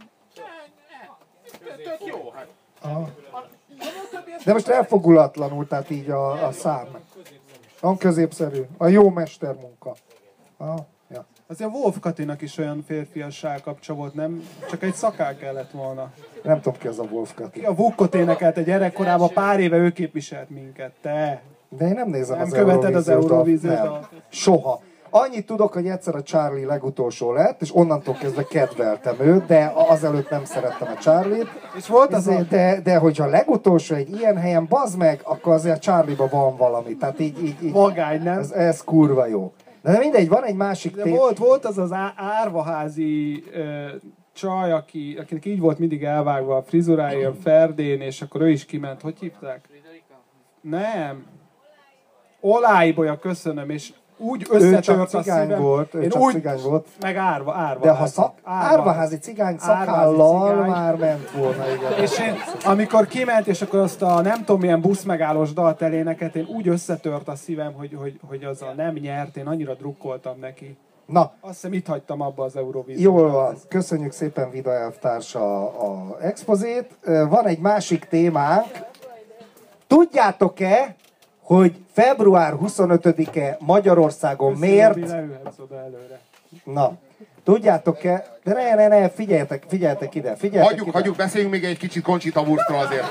Jó, hát. De most elfogulatlanul, tehát így a szám. Van középszerű. A jó mestermunka. Ja. Azért Wolf Katinak is olyan férfiasság kapcsa volt, nem? Csak egy szakál kellett volna. Nem tudom ki az a Wolf Kati. A Vukkot énekelte gyerekkorában, pár éve ő képviselt minket. Te! De én nem nézem nem az követed az Eurovíziót. Eurovíziót. Soha. Annyit tudok, hogy egyszer a Charlie legutolsó lett, és onnantól kezdve kedveltem őt, de azelőtt nem szerettem a Charlie-t. És volt az de hogyha legutolsó egy ilyen helyen, bazd meg, akkor azért a Charlie-ba van valami. Tehát így magány, nem? Ez kurva jó. De mindegy, van egy másik de volt az az árvaházi csaj, akinek így volt mindig elvágva a frizurája Ferdén, és akkor ő is kiment. Hogy hívták? Nem. Oláibolya, köszönöm, és úgy összetört a szívem. Ő csak cigány volt. Meg árva. De ha árvaházi cigány szakállal már ment volna. Igen. És én, amikor kiment, és akkor azt a nem tudom milyen buszmegállós dalt eléneket, én úgy összetört a szívem, hogy az a nem nyert, én annyira drukkoltam neki. Na. Azt hiszem itt hagytam abba az Eurovíziót. Jól van. Köszönjük szépen Vida elvtársa a expozét. Van egy másik témánk. Tudjátok-e, hogy február 25-e Magyarországon miért... Na, tudjátok-e... De ne, figyeljetek ide, Hagyjuk, beszéljünk még egy kicsit Conchita Wurstról azért.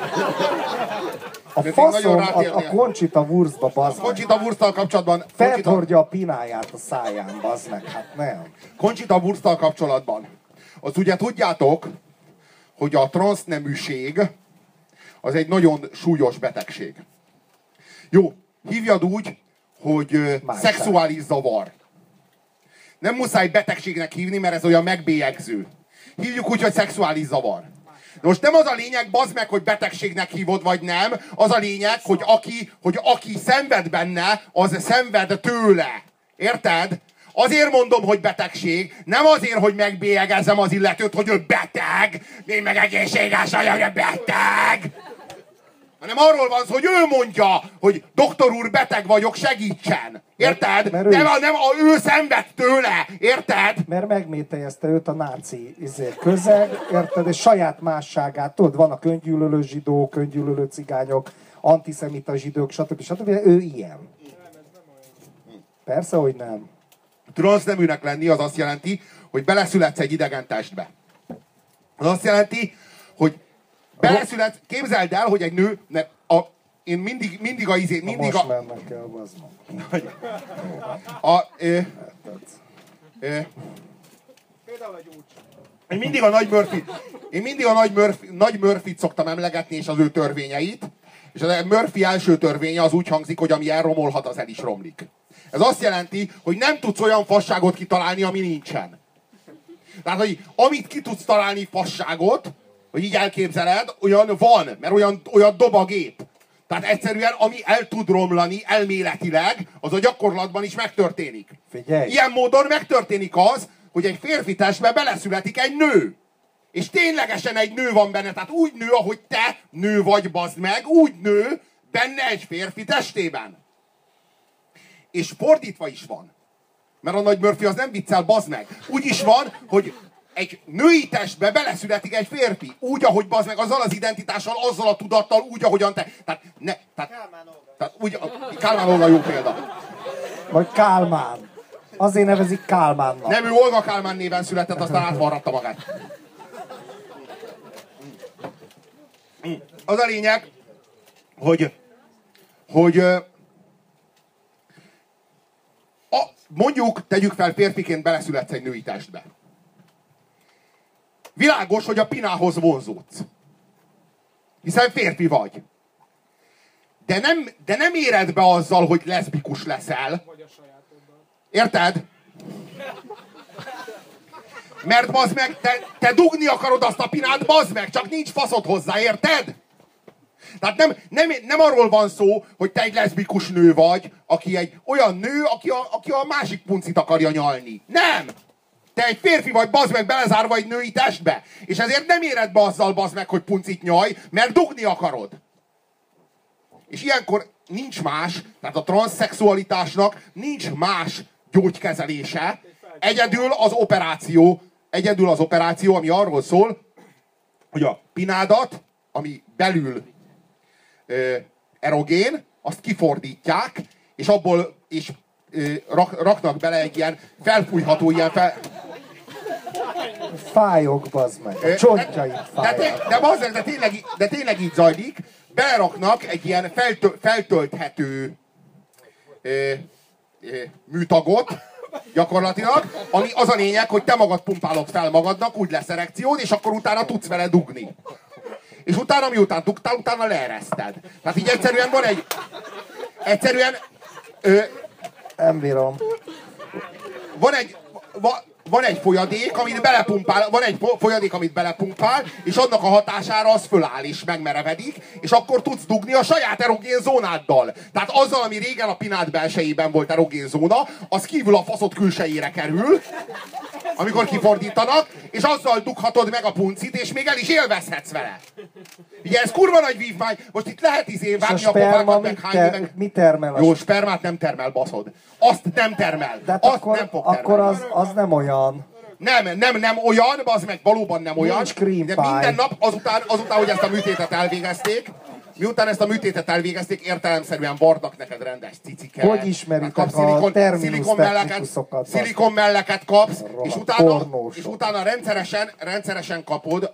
A faszom a Conchita Wurstba, bazd meg. Conchita Wursttal kapcsolatban... Felhordja a pináját a száján, bazd meg, hát nem. Conchita Wursttal kapcsolatban. Azt ugye tudjátok, hogy a transzneműség az egy nagyon súlyos betegség. Jó, hívjad úgy, hogy szexuális zavar. Nem muszáj betegségnek hívni, mert ez olyan megbélyegző. Hívjuk úgy, hogy szexuális zavar. De most nem az a lényeg, bazd meg, hogy betegségnek hívod, vagy nem. Az a lényeg, hogy aki szenved benne, az szenved tőle. Érted? Azért mondom, hogy betegség, nem azért, hogy megbélyegezem az illetőt, hogy ő beteg, én meg egészséges vagyok, beteg. Hanem arról van szó, hogy ő mondja, hogy doktor úr, beteg vagyok, segítsen. Érted? Mert ő szenved tőle. Érted? Mert megmételjezte őt a náci közeg, érted? És saját másságát. Tudod, vannak öngyűlölő zsidók, öngyűlölő cigányok, antiszemita zsidók, stb. Ő ilyen. Persze, hogy nem. Transzneműnek lenni az azt jelenti, hogy beleszületsz egy idegen testbe. Az azt jelenti, hogy beleszületsz, képzeld el, hogy egy nő, én mindig a izét, mindig most mennek el, bazd meg. Például egy úgy. Én mindig a nagy Murphyt szoktam emlegetni, és az ő törvényeit, és a Murphy első törvénye az úgy hangzik, hogy ami elromolhat, az el is romlik. Ez azt jelenti, hogy nem tudsz olyan fasságot kitalálni, ami nincsen. Tehát, hogy amit ki tudsz találni fasságot, hogy így elképzeled, olyan van, mert olyan dob a gép. Tehát egyszerűen, ami el tud romlani elméletileg, az a gyakorlatban is megtörténik. Figyelj. Ilyen módon megtörténik az, hogy egy férfi testbe beleszületik egy nő. És ténylegesen egy nő van benne, tehát úgy nő, ahogy te nő vagy, bazd meg, úgy nő benne egy férfi testében. És fordítva is van. Mert a nagy Murphy az nem viccel, bazd meg. Úgy is van, hogy egy női testbe beleszületik egy férfi. Úgy, ahogy bazd meg, azzal az identitással, azzal a tudattal, úgy, ahogyan te. Kálmán Olga jó példa. Vagy Kálmán. Azért nevezik Kálmánnak. Nem, ő Olga Kálmán néven született, aztán átvarratta magát. Az a lényeg, hogy mondjuk, tegyük fel, férfiként beleszületsz egy női testbe. Világos, hogy a pinához vonzódsz. Hiszen férfi vagy. de nem éred be azzal, hogy leszbikus leszel. Érted? Mert bazd meg, te dugni akarod azt a pinát, bazd meg, csak nincs faszod hozzá, érted? Tehát nem arról van szó, hogy te egy leszbikus nő vagy, aki egy olyan nő, aki a másik puncit akarja nyalni. Nem! Te egy férfi vagy, bazd meg, belezárva egy női testbe. És ezért nem éred be azzal, bazd meg, hogy puncit nyalj, mert dugni akarod. És ilyenkor nincs más, tehát a transzszexualitásnak nincs más gyógykezelése. Egyedül az operáció, ami arról szól, hogy a pinádat, ami belül erogén, azt kifordítják, és abból raknak bele egy ilyen felfújható, Fájok, bazd meg. A csontjaim fájok. De tényleg így zajlik. Beleraknak egy ilyen feltölthető műtagot, gyakorlatilag, ami az a lényeg, hogy te magad pumpálod fel magadnak, úgy lesz erekciód, és akkor utána tudsz vele dugni. És utána, miután dugtál, utána leereszted. Tehát így egyszerűen van egy... Nem bírom. Van egy folyadék, amit belepumpál, és annak a hatására az föláll és megmerevedik, és akkor tudsz dugni a saját erogén zónáddal. Tehát azzal, ami régen a pinád belsejében volt erogén zóna, az kívül a faszod külsejére kerül, amikor kifordítanak, és azzal dughatod meg a puncit, és még el is élvezhetsz vele. Ugye ez kurva nagy vívmány, most itt lehet vágni a pofákat, meg hányni, meg... Mi termel? Jó, spermát nem termel, baszod. Azt nem termel. De hát azt akkor, nem fog termelni. akkor az nem olyan. Nem olyan, az meg valóban nem olyan. Nincs cream de pie. minden nap, azután, hogy ezt a műtétet elvégezték, miután ezt a műtétet elvégezték, értelemszerűen varnak neked rendes cicike. Hogy ismeritek a terminus technikusokat? Szilikon melleket kapsz, és utána rendszeresen kapod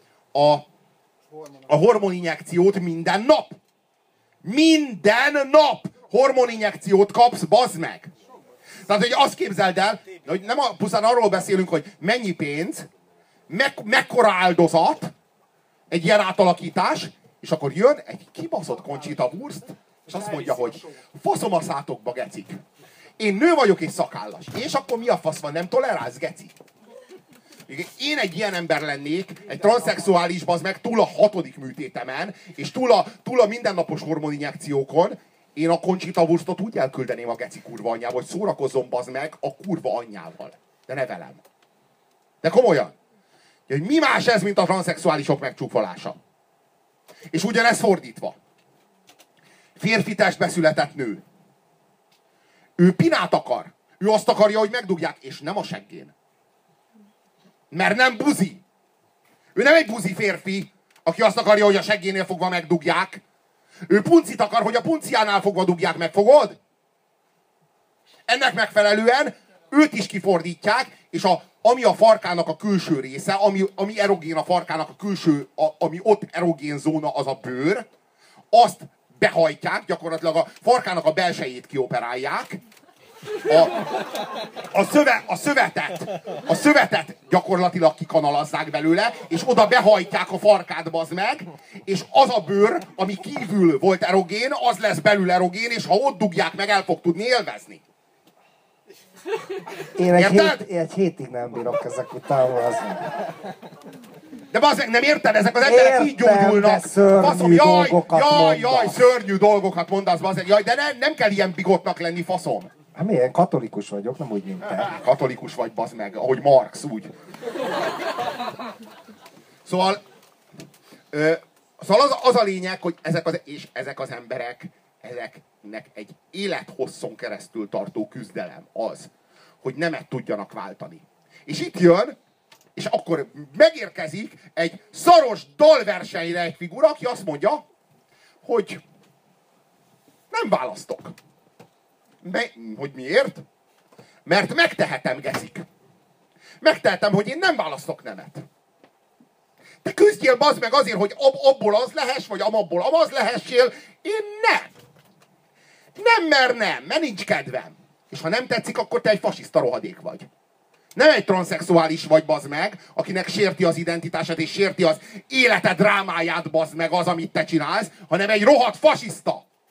a hormoninjekciót minden nap. Minden nap hormoninjekciót kapsz, bazd meg! Tehát, hogy azt képzeld el, hogy nem pusztán arról beszélünk, hogy mennyi pénz, mekkora áldozat, egy ilyen átalakítás, és akkor jön egy kibaszott Conchita Wurst, és azt mondja, hogy faszom a szátokba, gecik. Én nő vagyok és szakállas. És akkor mi a fasz van, nem tolerálsz, geci? Én egy ilyen ember lennék, egy transzexuális, bazd meg, túl a 6. műtétemen, és túl a mindennapos hormoninjekciókon, én a Conchita Wurstot úgy elküldeném a geci kurva anyjával, hogy szórakozzon, bazd meg, a kurva anyjával. De ne velem. De komolyan. Hogy mi más ez, mint a transzexuálisok megcsúfolása? És ugyanez fordítva. Férfi testbe született nő. Ő pinát akar. Ő azt akarja, hogy megdugják, és nem a seggén. Mert nem buzi. Ő nem egy buzi férfi, aki azt akarja, hogy a seggénél fogva megdugják. Ő puncit akar, hogy a punciánál fogva dugják meg, fogod? Ennek megfelelően őt is kifordítják, és ami a farkának a külső része, ami erogén a farkának a külső, ami ott erogén zóna, az a bőr, azt behajtják, gyakorlatilag a farkának a belsejét kioperálják, a szövetet gyakorlatilag kikanalazzák belőle, és oda behajtják a farkát, bazd meg, és az a bőr, ami kívül volt erogén, az lesz belül erogén, és ha ott dugják meg, el fog tudni élvezni. Én egy hétig nem bírok ezek után. De bazdmeg, nem érted? Ezek az emberek így gyógyulnak. Szörnyű dolgokat jaj, szörnyű dolgokat mondasz, bazdmeg. Jaj, de nem kell ilyen bigotnak lenni, faszom. Hát milyen katolikus vagyok, nem úgy, mint te. Katolikus vagy, bazd meg, ahogy Marx, úgy. Szóval az a lényeg, hogy ezek az emberek, ezeknek egy élethosszon keresztül tartó küzdelem az, hogy nemet tudjanak váltani. És itt jön, és akkor megérkezik egy szaros dalversenyre egy figura, aki azt mondja, hogy nem választok. Hogy miért? Mert megtehetem, geszik. Megtehetem, hogy én nem választok nemet. Te küzdjél, bazd meg, azért, hogy abból az lehess, vagy abból amaz lehessél. Én nem. Nem, mert nincs kedvem. És ha nem tetszik, akkor te egy fasiszta rohadék vagy. Nem egy transzexuális vagy, bazd meg, akinek sérti az identitását, és sérti az élete drámáját, bazd meg, az, amit te csinálsz, hanem egy rohadt fasiszta.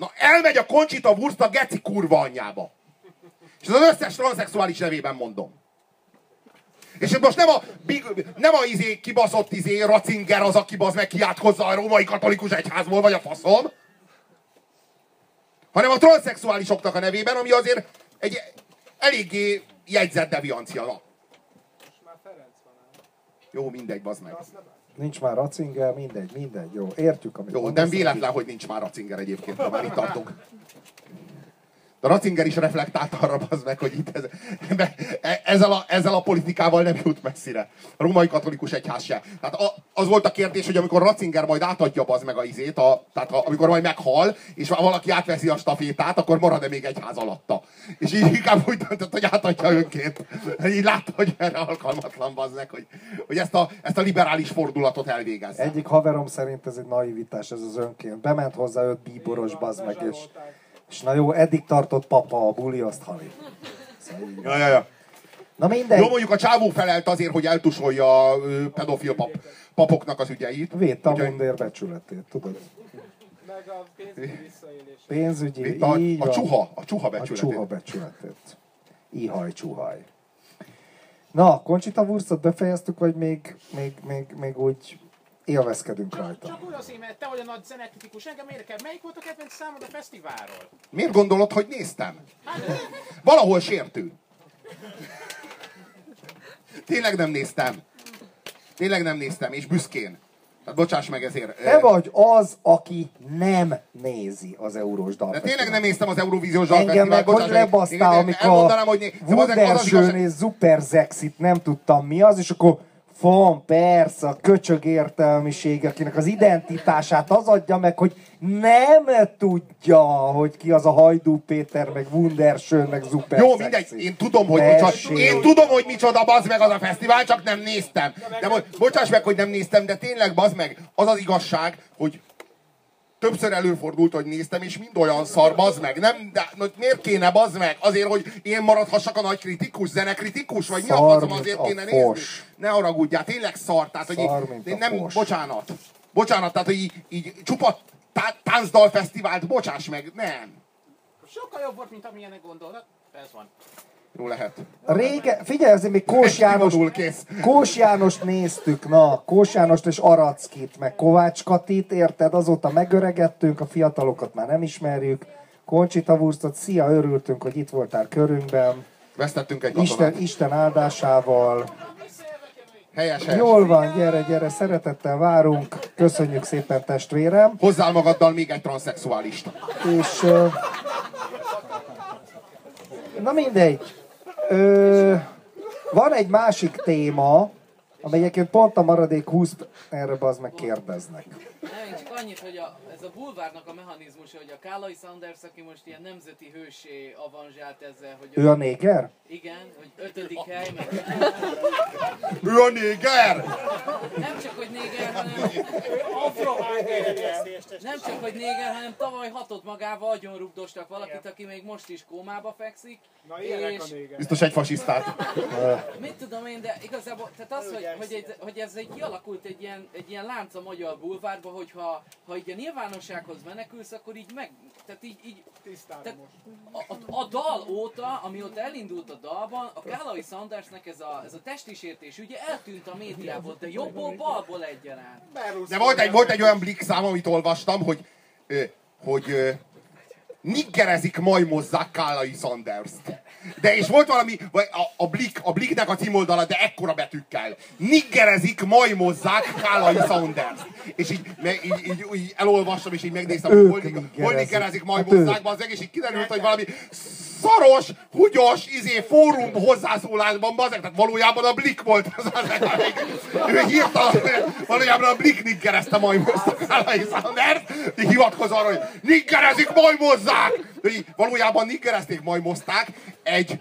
Na, elmegy a Conchita Wurst a geci kurva anyjába. És ez az összes transzexuális nevében mondom. És most nem a kibaszott Ratzinger az, aki bazd meg kiátkozza a római katolikus egyházból, vagy a faszom, hanem a transzexuálisoknak a nevében, ami azért egy eléggé jegyzett deviancia. Na. Már Ferenc van ám. Jó, mindegy, bazd meg. Nincs már Ratzinger, mindegy, jó, értjük, amit Jó, nem véletlen, hogy nincs már Ratzinger egyébként, ha már itt tartunk. De Ratzinger is reflektált arra, bazd meg, hogy itt ezzel a politikával nem jut messzire. A római katolikus egyház se. Tehát az volt a kérdés, hogy amikor Ratzinger majd átadja bazd meg a izét, tehát amikor majd meghal, és valaki átveszi a stafétát, akkor marad-e még egyház alatta. És így inkább úgy döntött, hogy átadja önként. Így látta, hogy erre alkalmatlan bazd meg, hogy ezt a liberális fordulatot elvégezze. Egyik haverom szerint ez egy naivitás, ez az önként. Bement hozzá 5 bíboros, bazd meg, és na jó, eddig tartott papa a buli, azt hali. Ja. Na mindegy. Jó, mondjuk a csávó felelt azért, hogy eltusolja a pedofil papoknak az ügyeit. Védte a mundér becsületét, tudod? Meg a pénzügyi visszaélés. Pénzügyi, a csuha becsületét. A csuha becsületét. Ihaj, csuhaj. Na, Conchita Wurstot befejeztük, vagy még úgy élvezkedünk rajta? Csak úgy azért, mert te vagy a nagy zenekritikus, engem érdekel. Melyik volt a kedvenc számod a fesztiválról? Miért gondolod, hogy néztem? Valahol sértő. Tényleg nem néztem, és büszkén. Tehát bocsáss meg ezért. Te vagy az, aki nem nézi az Eurós Dalfesztivált. De tényleg nem néztem az Eurovíziós Dalfesztivált. Engem meg hogy lebasztál, amikor a Wunderschön és Supersexit nem tudtam mi az, és akkor van persze a köcsög értelmiség, akinek az identitását az adja meg, hogy nem tudja, hogy ki az a Hajdú Péter, meg Wunderschön, meg Supersexy. Jó, mindegy, én tudom, hogy micsoda bazd meg az a fesztivál, csak nem néztem. De bocsáss meg, hogy nem néztem, de tényleg bazd meg, az az igazság, hogy többször előfordult, hogy néztem, és mind olyan szar, bazd meg. Nem, de miért kéne, bazd meg? Azért, hogy én maradhassak a nagy kritikus, zenekritikus? Vagy mi a faszom, azért kéne nézni? Ne haragudjál, tényleg szar. Tehát, hogy bocsánat, tehát, hogy így csupa táncdalfesztivált, bocsáss meg, nem. Sokkal jobb volt, mint amilyenek gondolod. Ez van. Jó lehet. Régen, figyelj, azért még Kós Jánost néztük, na, Kós Jánost és Arackit, meg Kovács Katit, érted? Azóta megöregettünk, a fiatalokat már nem ismerjük. Conchita Wurstot, szia, örültünk, hogy itt voltál körünkben. Vesztettünk egy katonát. Isten áldásával. Helyes. Jól van, gyere, szeretettel várunk. Köszönjük szépen, testvérem. Hozzál magaddal még egy transzexuálist. És... na mindegy. Van egy másik téma, amely egyébként pont a maradék 20 erre az meg kérdeznek. Nem, csak annyit, hogy ez a bulvárnak a mechanizmusa, hogy a Kálai Sanders, aki most ilyen nemzeti hősé avanzsált ezzel, hogy... Ő a néger? Igen, hogy 5. hely, meg... Ő a néger! Nem csak, hogy néger, hanem... Nem csak, hogy néger, hanem tavaly hatott magával, agyonrugdostak valakit, aki még most is kómába fekszik. Na, ilyenek a néger. Biztos egy fasisztát. Mit tudom én, de igazából, tehát az, hogy ez egy kialakult egy ilyen lánc a magyar bulvárba, hogy ha így a nyilvánossághoz menekülsz, akkor így tehát így tehát a dal óta, amióta elindult a dalban, a Kálai Sandersnek ez a testisértés ugye eltűnt a médiából, de jobbból, balból egyaránt. De volt egy olyan Blick szám, amit olvastam, hogy niggerezik, majmozzák Kálai Sanderst. De és volt valami, a Blicknek a címoldala, de ekkora betűkkel. Niggerezik, majmozzák Kálai Sanderst. És így elolvastam, és így megnéztem, hogy hol niggerezik, majmozzák, bazzeg, és így kiderült, hogy valami szaros, húgyos, fórum hozzászólásban, bazzeg, tehát valójában a Blick volt az ő hirtelen, valójában a Blick niggerezte, majmozta Kálai Sanderst, így hivatkozva arra, hogy niggerezik, majmozzák! Valójában niggerezték, majmozták egy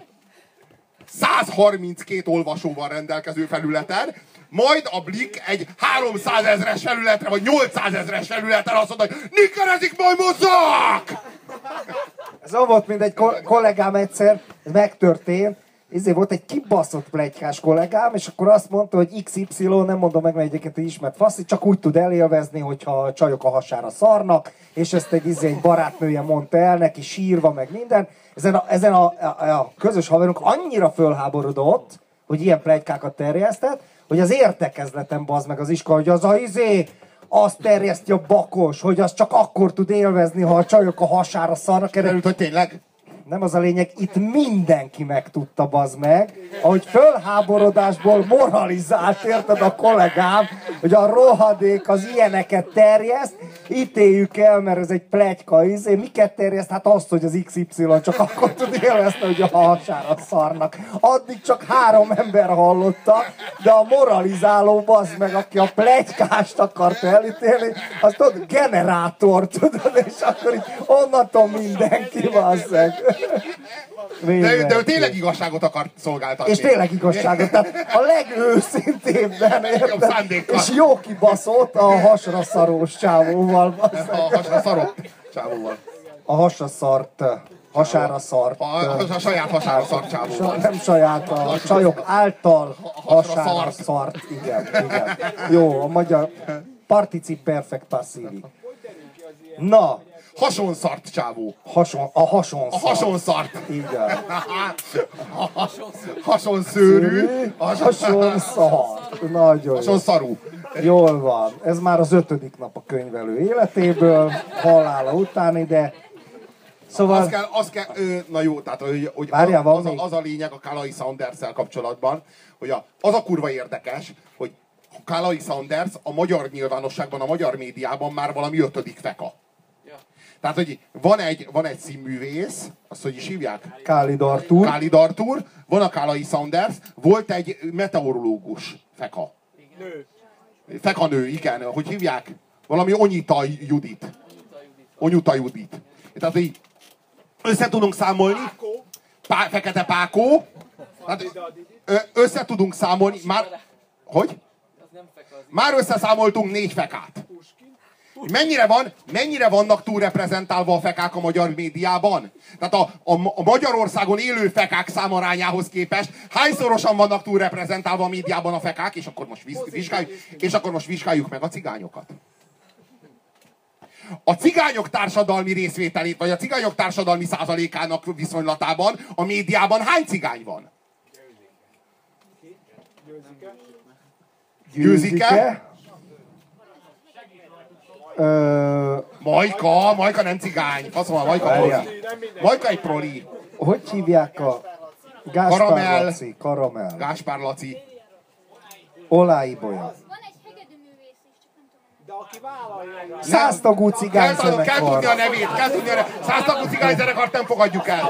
132 olvasóval rendelkező felületen, majd a Blick egy 300 000-es felületre, vagy 800 000-es felületen azt mondta, hogy niggerezik, majmozzák! Ez olyan volt, mint egy kollégám egyszer, ez megtörtént, volt egy kibaszott pletykás kollégám, és akkor azt mondta, hogy XY, nem mondom meg, mert egyébként egy ismert faszi, csak úgy tud elélvezni, hogyha a csajok a hasára szarnak, és ezt egy barátnője mondta el neki, sírva, meg minden. Ezen a közös haverunk annyira fölháborodott, hogy ilyen pletykákat terjesztett, hogy az értekezleten bazd meg az iskola, hogy az azt terjeszti a bakos, hogy az csak akkor tud élvezni, ha a csajok a hasára szarnak. Kiderült, hogy tényleg? Nem az a lényeg, itt mindenki megtudta, bazd meg, ahogy fölháborodásból moralizált, érted a kollégám, hogy a rohadék az ilyeneket terjeszt, ítéljük el, mert ez egy pletyka, miket terjeszt? Hát azt, hogy az XY csak akkor tud élvezni, hogy a hasára szarnak. Addig csak 3 ember hallotta, de a moralizáló bazd meg, aki a pletykást akart elítélni, az tudod, generátor, tudod, és akkor így onnantól mindenki, bazd meg. De ő tényleg igazságot akart szolgáltatni. És tényleg igazságot, tehát a legőszintébben, érted? És jó kibaszott a hasra szarós csávóval. A hasra szarott csávóval. A hasra szart, hasára szart. A saját hasára szart csávóval. Nem saját, a csajok által hasára szart. Igen. Jó, a magyar particip perfect passivi. Na. Hasonszart csávó. A hasonszart. A hasonszart. Igen. Hasonszőrű. Hasonszart. Nagyon jó. Hasonszarú. Jól van. Ez már az 5. nap a könyvelő életéből, halála utáni, de... Szóval... Az kell, na jó, tehát hogy az a lényeg a Kálai Saunders-szel kapcsolatban, hogy az a kurva érdekes, hogy Kálai Saunders a magyar nyilvánosságban, a magyar médiában már valami 5. feka. Tehát, hogy van egy színművész, azt hogy is hívják? Kálid Artúr, van a Kálai Saunders, volt egy meteorológus feka. Nő. Fekanő, igen, hogy hívják? Valami Onyuta Judit. Tehát, hogy össze tudunk számolni. Fekete Pákó. Hát, össze tudunk számolni. Hogy? Már összeszámoltunk 4 fekát. Mennyire vannak túlreprezentálva a fekák a magyar médiában? Tehát a Magyarországon élő fekák számarányához képest hányszorosan vannak túlreprezentálva a médiában a fekák, és akkor most vizsgáljuk meg a cigányokat. A cigányok társadalmi részvételét, vagy a cigányok társadalmi százalékának viszonylatában a médiában hány cigány van? Győzike? Majka nem cigány. Faszom, a Majka proli. Majka egy proli. Hogy hívják a Gáspár Laci? Karamell. Gáspár Laci. Olaibolya. Van egy hegedűművész is, csak nem tudom. De aki vállalja... Száztagú cigányzenekar. Kell tudni a nevét, Száztagú cigányzenekart nem fogadjuk el.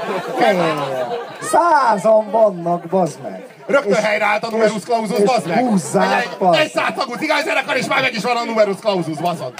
100-an vannak, bazd meg. Rögtön helyreállt a numerus clausus, bazd meg. Húzzák, bazd. Egy 100-tagú cigányzenekar, és már meg is van a numerus clausus, baszod.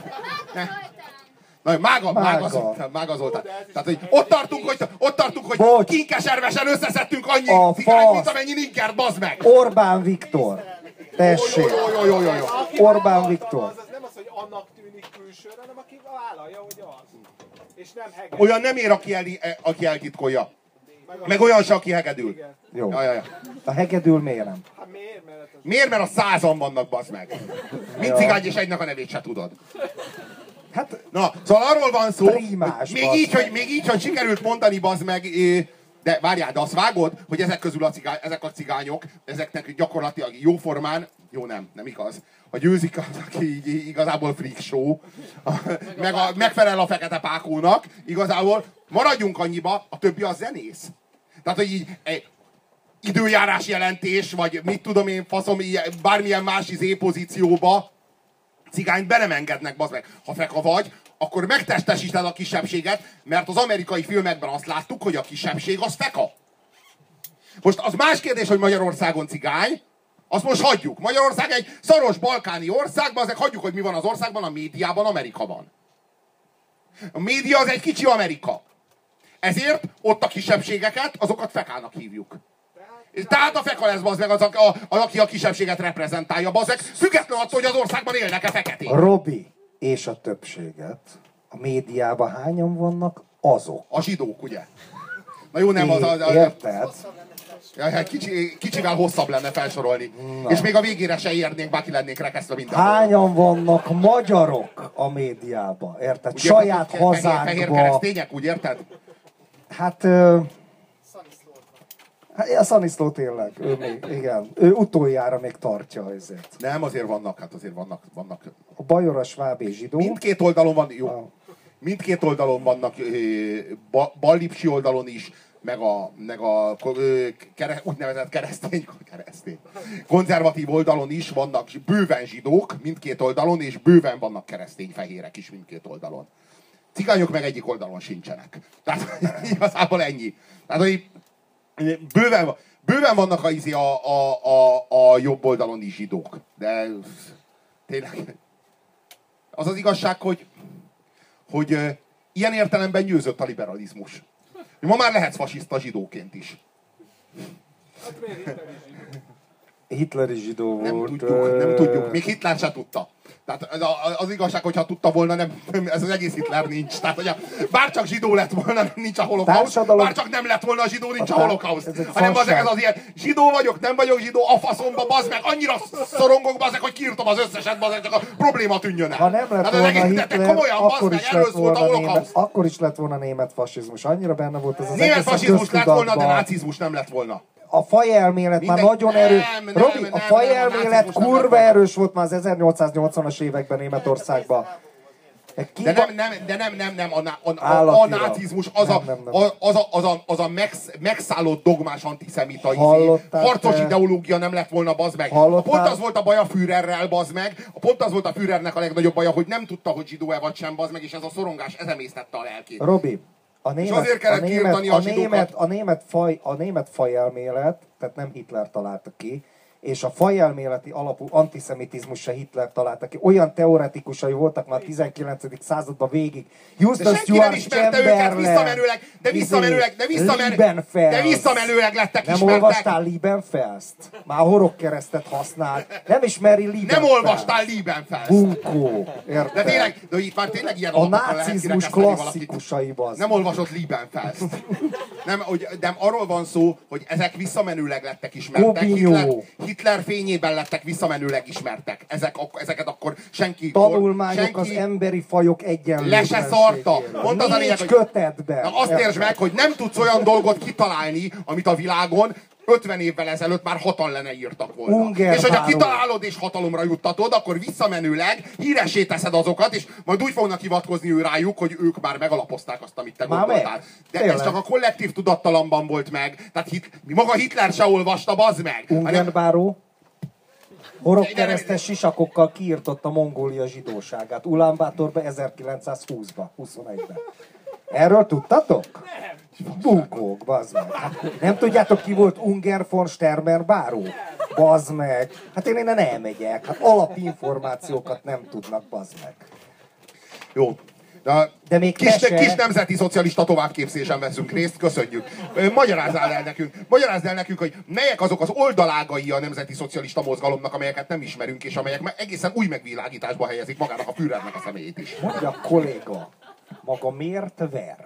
Na, Mága Zoltán. Tehát, hogy ott tartunk, hogy kinkeservesen összeszedtünk annyi cigányt, mint amennyi ninkert, bazd meg. Orbán Viktor. Tessék. Jó. Orbán Viktor. Az nem az, hogy annak tűnik külsőre, hanem aki vállalja, hogy az. És nem hegedű. Olyan nem ér, aki eltitkolja. Meg olyan se, aki hegedül. Jó. Ja. A hegedül miért nem? Hát miért? Miért? Mert a 100-an vannak, bazd meg. Mind cigány, és egynek a nevét se tudod. Hát, na, szóval arról van szó, primás, még így, hogy sikerült mondani, bazd meg, de várjál, de azt vágod, hogy ezek közül ezek a cigányok, ezeknek gyakorlatilag jóformán, jó nem igaz, a Győzik az, aki így igazából freak show, megfelel a Fekete Pákónak, igazából maradjunk annyiba, a többi az zenész. Tehát, hogy így időjárás jelentés, vagy mit tudom én, faszom, bármilyen más pozícióba cigányt be nem engednek, bazd meg. Ha feka vagy, akkor megtestesíted a kisebbséget, mert az amerikai filmekben azt láttuk, hogy a kisebbség az feka. Most az más kérdés, hogy Magyarországon cigány, azt most hagyjuk. Magyarország egy szaros balkáni országban, azért hagyjuk, hogy mi van az országban, a médiában Amerika van. A média az egy kicsi Amerika. Ezért ott a kisebbségeket, azokat fekának hívjuk. Tehát a feka lesz, bazd meg, az, aki a kisebbséget reprezentálja, bazd meg, függetlenül attól, hogy az országban élnek-e feketék. Robi és a többséget a médiában hányan vannak? Azok. A zsidók, ugye? Na jó, nem, Érted? Kicsivel hosszabb lenne felsorolni. Na. És még a végére se érnénk, bárki lennénk rekesztve mindenhol. Hányan vannak magyarok a médiában? Érted? Úgy saját hazánkban. Fehér keresztények, úgy érted? Hát... A Szaniszló tényleg, ő még, igen. Ő utoljára még tartja ezért. Nem, azért vannak, hát azért vannak. A Bajor, a sváb és zsidó. Mindkét oldalon van, jó. Mindkét oldalon vannak, ballipsi oldalon is, meg a úgynevezett keresztény, konzervatív oldalon is vannak bőven zsidók mindkét oldalon, és bőven vannak keresztény fehérek is mindkét oldalon. Cigányok meg egyik oldalon sincsenek. Tehát igazából ennyi. Tehát, hogy bőven vannak a jobb oldalon is zsidók. De tényleg az az igazság, hogy ilyen értelemben győzött a liberalizmus. Ma már lehetsz fasiszta zsidóként is. Hitler is zsidó volt. Nem tudjuk. Még Hitler se tudta. Tehát az igazság, hogyha tudta volna, ez az egész Hitler nincs. Tehát, hogy bárcsak zsidó lett volna, nincs a holokauszt. Bárcsak nem lett volna a zsidó, nincs a holokauszt. Hanem ez az ilyen, zsidó vagyok, nem vagyok zsidó, a faszomba, bazd meg, annyira szorongok, bazd meg, hogy kiírtom az összeset, bazd meg, csak a probléma tűnjön el. Ha nem lett volna Hitler, akkor is lett volna német fasizmus. Annyira benne volt ez az német fasizmus lett volna, de nácizmus nem lett volna. A fajelmélet már nagyon erős. Robi, a fajelmélet kurva erős volt már az 1880-as években Németországban. De nem, a nácizmus az a megszállott dogmás antiszemita harcos ideológia nem lett volna, bazd meg. Pont az volt a baj a Führerrel, bazd meg. Pont az volt a Führernek a legnagyobb baja, hogy nem tudta, hogy zsidó-e vagy sem, bazd meg, és ez a szorongás, ez emésztette a lelkét. Robi, a német fajelmélet, tehát nem Hitler találta ki, és a fajelméleti alapú antiszemitizmus se Hitler találta ki. Olyan teoretikusai voltak már a 19. században végig. Houston Stuart Chamberlain, de visszamenőleg lettek ismertek. Nem olvastál Liebenfels-t? Már a horogkeresztet használt. Nem ismeri Liebenfels. Nem olvastál Liebenfels. Bunkó. Érted? De tényleg, de itt már tényleg ilyen a nácizmus klasszikusaiban. Nem olvasott Liebenfels-t. Nem, arról van szó, hogy ezek visszamenőleg lettek ismertek. Hitler fényében lettek visszamenőleg ismertek. Ezeket akkor senki... Tanulmányok az emberi fajok egyenlőtlenségéről. Le se szarta. Pont az a lényeg, kötetben. Azt értsd meg, hogy nem tudsz olyan dolgot kitalálni, amit a világon 50 évvel ezelőtt már hatan lenne írtak volna. És hogyha kitalálod és hatalomra juttatod, akkor visszamenőleg híressé teszed azokat, és majd úgy fognak hivatkozni rájuk, hogy ők már megalapozták azt, amit te gondoltál. De ez csak a kollektív tudattalamban volt meg. Tehát maga Hitler se olvasta, bazd meg. Ungerbáró horogkeresztes sisakokkal kiirtotta Mongólia zsidóságát. Ulánbátorba 1920-ban, 21-ben. Erről tudtatok? Nem. Bunkók, bazd meg. Hát, nem tudjátok, ki volt Unger von Stermer báró? Bazd meg. Hát én innen elmegyek. Hát alapinformációkat nem tudnak, bazd meg. Jó. De még kis nemzeti szocialista továbbképzésen veszünk részt, köszönjük. Magyarázd el nekünk, hogy melyek azok az oldalágai a nemzeti szocialista mozgalomnak, amelyeket nem ismerünk, és amelyek egészen új megvilágításba helyezik magának a Führernek a személyét is. Mondja a kolléga, maga miért ver?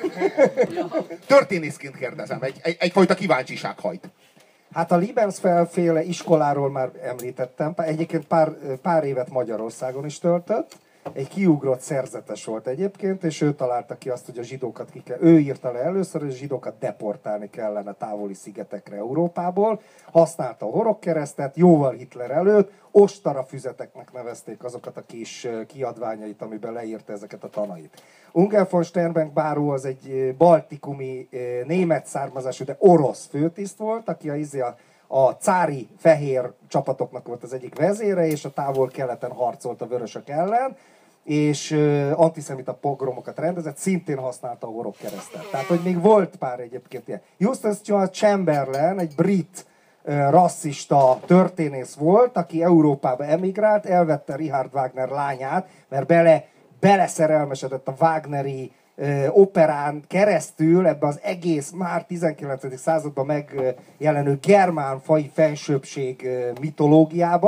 Történészként kérdezem, egyfajta kíváncsiság hajt. Hát a Liebensfeld-féle iskoláról már említettem, egyébként pár évet Magyarországon is töltött. Egy kiugrott szerzetes volt egyébként, és ő találta ki azt, hogy a zsidókat ő írta le először, hogy a zsidókat deportálni kellene távoli szigetekre Európából. Használta a horogkeresztet, jóval Hitler előtt, ostara füzeteknek nevezték azokat a kis kiadványait, amiben leírta ezeket a tanait. Unger von Sternberg báró az egy baltikumi német származású, de orosz főtiszt volt, aki a cári fehér csapatoknak volt az egyik vezére, és a távol-keleten harcolt a vörösök ellen, és antiszemita pogromokat rendezett, szintén használta a horogkeresztet. Tehát, hogy még volt pár egyébként ilyen. Houston Stuart Chamberlain, egy brit rasszista történész volt, aki Európába emigrált, elvette Richard Wagner lányát, mert beleszerelmesedett a Wagneri operán keresztül ebbe az egész már 19. században megjelenő germán fai fensőbbség mitológiába,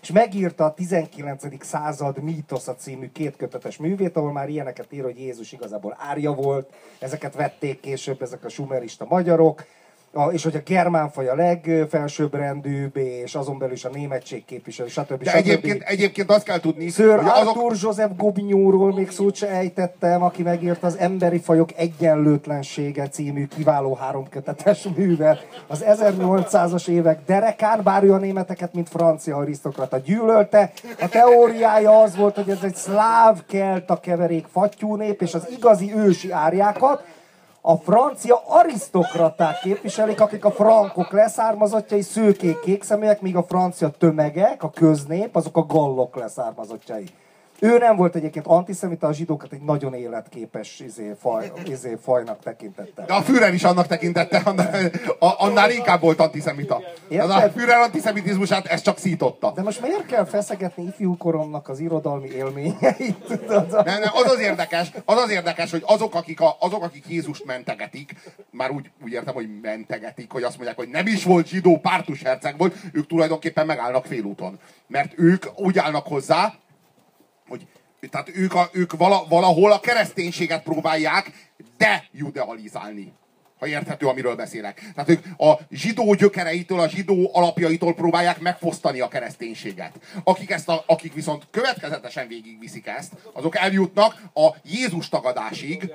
és megírta a 19. század Mítosza című 2 kötetes művét, ahol már ilyeneket ír, hogy Jézus igazából árja volt, ezeket vették később ezek a sumerista magyarok, és hogy a germán faj a legfelsőbbrendűbb, és azon belül is a németség képviselő, stb. De egyébként azt kell tudni, Sir Arthur Joseph Gobineauról még szót se ejtettem, aki megírta az Emberi fajok egyenlőtlensége című kiváló 3 kötetes művet. Az 1800-as évek derekán, bár ő a németeket, mint francia arisztokrata gyűlölte. A teóriája az volt, hogy ez egy szláv-kelta keverék fattyú nép, és az igazi ősi árjákat a francia arisztokraták képviselik, akik a frankok leszármazottjai, szőkék, kékszeműek, míg a francia tömegek, a köznép, azok a gallok leszármazottjai. Ő nem volt egyébként antiszemita, a zsidókat egy nagyon életképes fajnak tekintette. De a Führer is annak tekintette, annál inkább volt antiszemita. A Führer antiszemitizmusát ez csak szította. De most miért kell feszegetni ifjúkoromnak az irodalmi élményeit? Nem, az az érdekes, hogy azok, akik Jézust mentegetik, már úgy értem, hogy mentegetik, hogy azt mondják, hogy nem is volt zsidó, pártus herceg volt, ők tulajdonképpen megállnak félúton. Mert ők úgy állnak hozzá, hogy tehát ők valahol a kereszténységet próbálják de-judealizálni. Ha érthető, amiről beszélek. Tehát ők a zsidó gyökereitől, a zsidó alapjaitól próbálják megfosztani a kereszténységet. Akik viszont következetesen végigviszik ezt, azok eljutnak a Jézus tagadásig.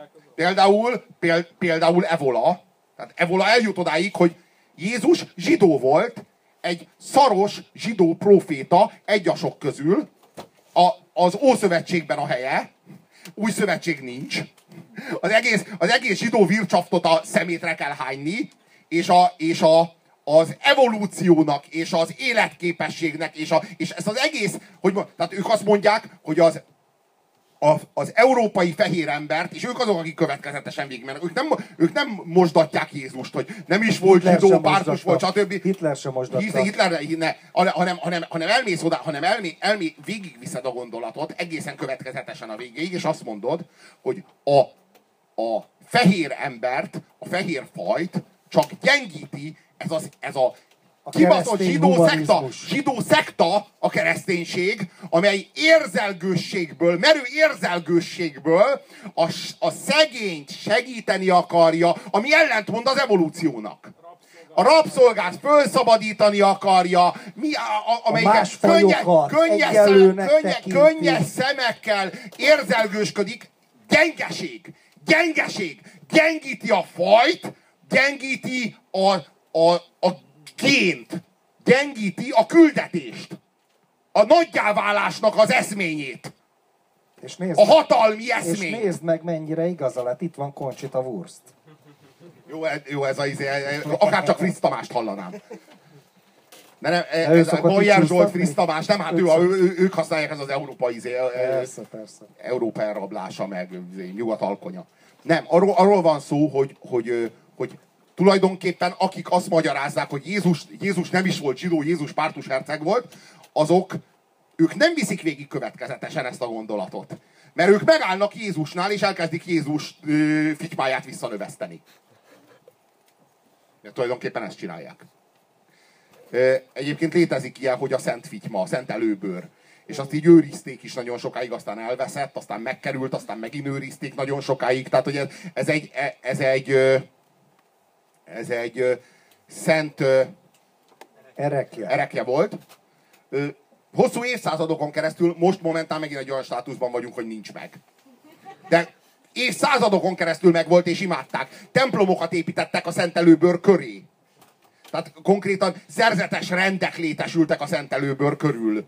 Például Evola. Tehát Evola eljut odáig, hogy Jézus zsidó volt, egy szaros zsidó próféta egyasok közül, az Ószövetségben a helye, új szövetség nincs. Az egész zsidó vircsaftot a szemétre kell hányni, és az evolúciónak, és az életképességnek, és ezt az egész, tehát ők azt mondják, hogy az európai fehér embert, és ők azok, akik következetesen végigmennek. Ők nem mosdatják Jézust, hogy nem is volt zsidó, pártus volt, stb. Hitler sem mosdatta. Hanem elmész oda, végigviszed a gondolatot egészen következetesen a végéig, és azt mondod, hogy a fehér embert, a fehér fajt csak gyengíti ez a kibaszott zsidó szekta, a kereszténység, amely merő érzelgősségből a szegényt segíteni akarja, ami ellentmond az evolúciónak. A rabszolgát fölszabadítani akarja, amelyik könnyes szemekkel érzelgősködik. Gyengeség. Gyengíti a fajt, gyengíti a gént, gyengíti a küldetést, a nagyjáválásnak az eszményét, a hatalmi eszményt. És nézd meg, mennyire igaza lett, itt van Conchita Wurst. Jó, akár csak Fritz Tamást hallanám. De nem, Bolyár Zsolt, Fritz Tamás, nem, hát ők használják, ez az európai persze. Európa elrablása, meg nyugat alkonya. Nem, arról van szó, hogy tulajdonképpen akik azt magyarázzák, hogy Jézus nem is volt zsidó, Jézus pártus herceg volt, ők nem viszik végig következetesen ezt a gondolatot. Mert ők megállnak Jézusnál, és elkezdik Jézus fitymáját visszanöveszteni. Mert tulajdonképpen ezt csinálják. Egyébként létezik ilyen, hogy a szent fityma, a szent előbőr. És azt így őrizték is nagyon sokáig, aztán elveszett, aztán megkerült, aztán megint őrizték nagyon sokáig. Tehát, hogy ez egy szent erekje volt. Hosszú évszázadokon keresztül, most momentán megint egy olyan státuszban vagyunk, hogy nincs meg. De évszázadokon keresztül megvolt, és imádták. Templomokat építettek a Szent Előbőr köré. Tehát konkrétan szerzetes rendek létesültek a Szent Előbőr körül.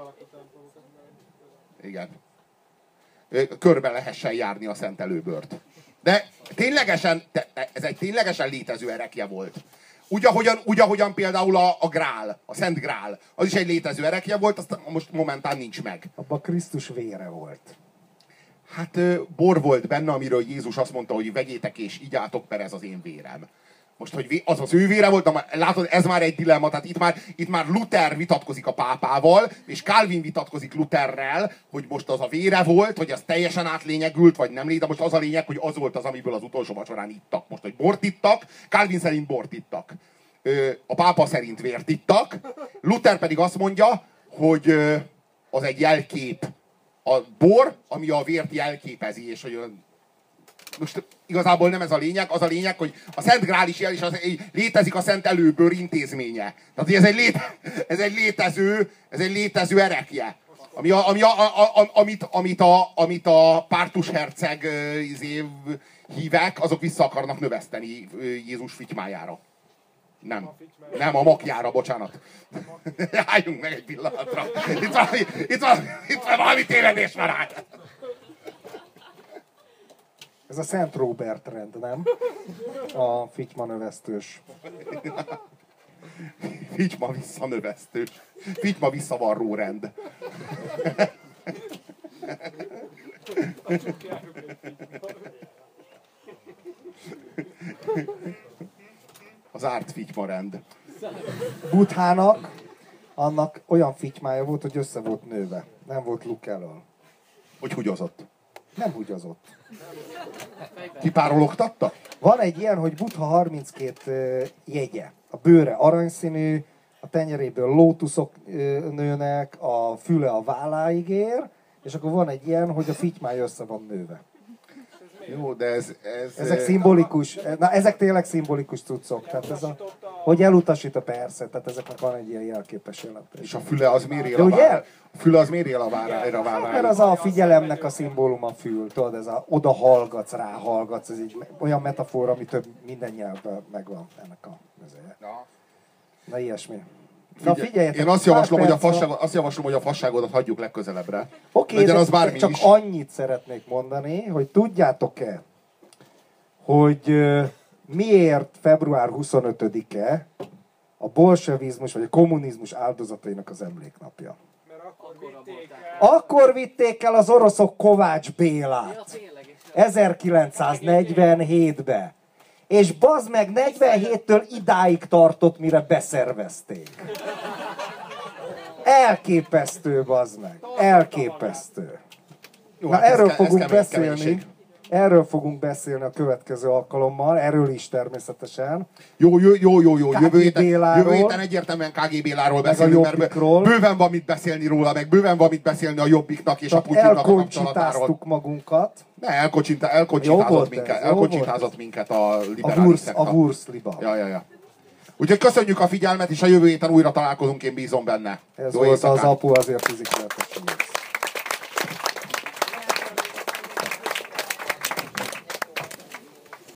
Igen. Körbe lehessen járni a Szent Előbőrt. De ténylegesen, ez egy ténylegesen létező erekje volt. Úgy, ahogyan például a Grál, a Szent Grál, az is egy létező erekje volt, azt most momentán nincs meg. Abban Krisztus vére volt. Hát bor volt benne, amiről Jézus azt mondta, hogy vegyétek és igyátok, mert ez az én vérem. Most, hogy az ő vére volt, de látod, ez már egy dilemma, tehát itt már Luther vitatkozik a pápával, és Calvin vitatkozik Lutherrel, hogy most az a vére volt, hogy az teljesen átlényegült, vagy nem de most az a lényeg, hogy az volt az, amiből az utolsó vacsorán ittak. Most, hogy bort ittak, Calvin szerint bort ittak. A pápa szerint vért ittak, Luther pedig azt mondja, az egy jelkép. A bor, ami a vért jelképezi, és hogy most igazából nem ez a lényeg, az a lényeg, hogy a Szent Grál is jel, és létezik a Szent Előbör intézménye. Tehát ez egy létező erekje. Amit a pártus herceg hívek, azok vissza akarnak növeszteni Jézus fitymájára. Nem, a makjára, bocsánat. Álljunk meg egy pillanatra. Itt valami tévedés van át. Ez a Szent Róbert rend, nem? A fityma növesztős. Fityma visszanövesztős. Fityma visszavarró rend. Az árt fityma rend. Buthának, annak olyan fitymája volt, hogy össze volt nőve. Nem volt luk elől. Hogy hugyozott? Nem hugyozott. Kipárologtatta? Van egy ilyen, hogy Buddha 32 jegye. A bőre aranyszínű, a tenyeréből lótuszok nőnek, a füle a válláig ér, és akkor van egy ilyen, hogy a fitymája össze van nőve. Jó, de ezek szimbolikus, na ezek tényleg szimbolikus cuccok. Tehát ez a, hogy elutasít a persze, tehát ezeknek van egy ilyen jelképes jelentés. És a füle az miért él a vállá? A füle az miért él a vállára? Mert az a figyelemnek a szimbóluma a fül, tudod, ez a oda hallgatsz, rá hallgatsz, ez egy olyan metafora, ami több minden nyelvben megvan ennek a mezője. Na ilyesmi. Na figyeljetek, én azt javaslom, hogy a fasságodat hagyjuk legközelebbre. Oké, de csak annyit szeretnék mondani, hogy tudjátok-e, hogy miért február 25-e a bolsevizmus vagy a kommunizmus áldozatainak az emléknapja? Mert akkor vitték el az oroszok Kovács Bélát. 1947-ben. És bazd meg, 47-től idáig tartott, mire beszervezték. Elképesztő, bazd meg. Elképesztő. Jó, na, hát erről fogunk beszélni a következő alkalommal, erről is természetesen. Jó. Jövő héten egyértelműen KG Béláról beszélünk, mert bőven van mit beszélni róla, meg bőven van mit beszélni a Jobbiknak és a Putyinnak a kapcsolatáról. Magunkat. Ne, elkocsintázott minket a liberális szekta. A Wurstliba. Ja. Úgyhogy köszönjük a figyelmet, és a jövő héten újra találkozunk, én bízom benne. Ez jó volt éjszakát. Az apu azért fizik.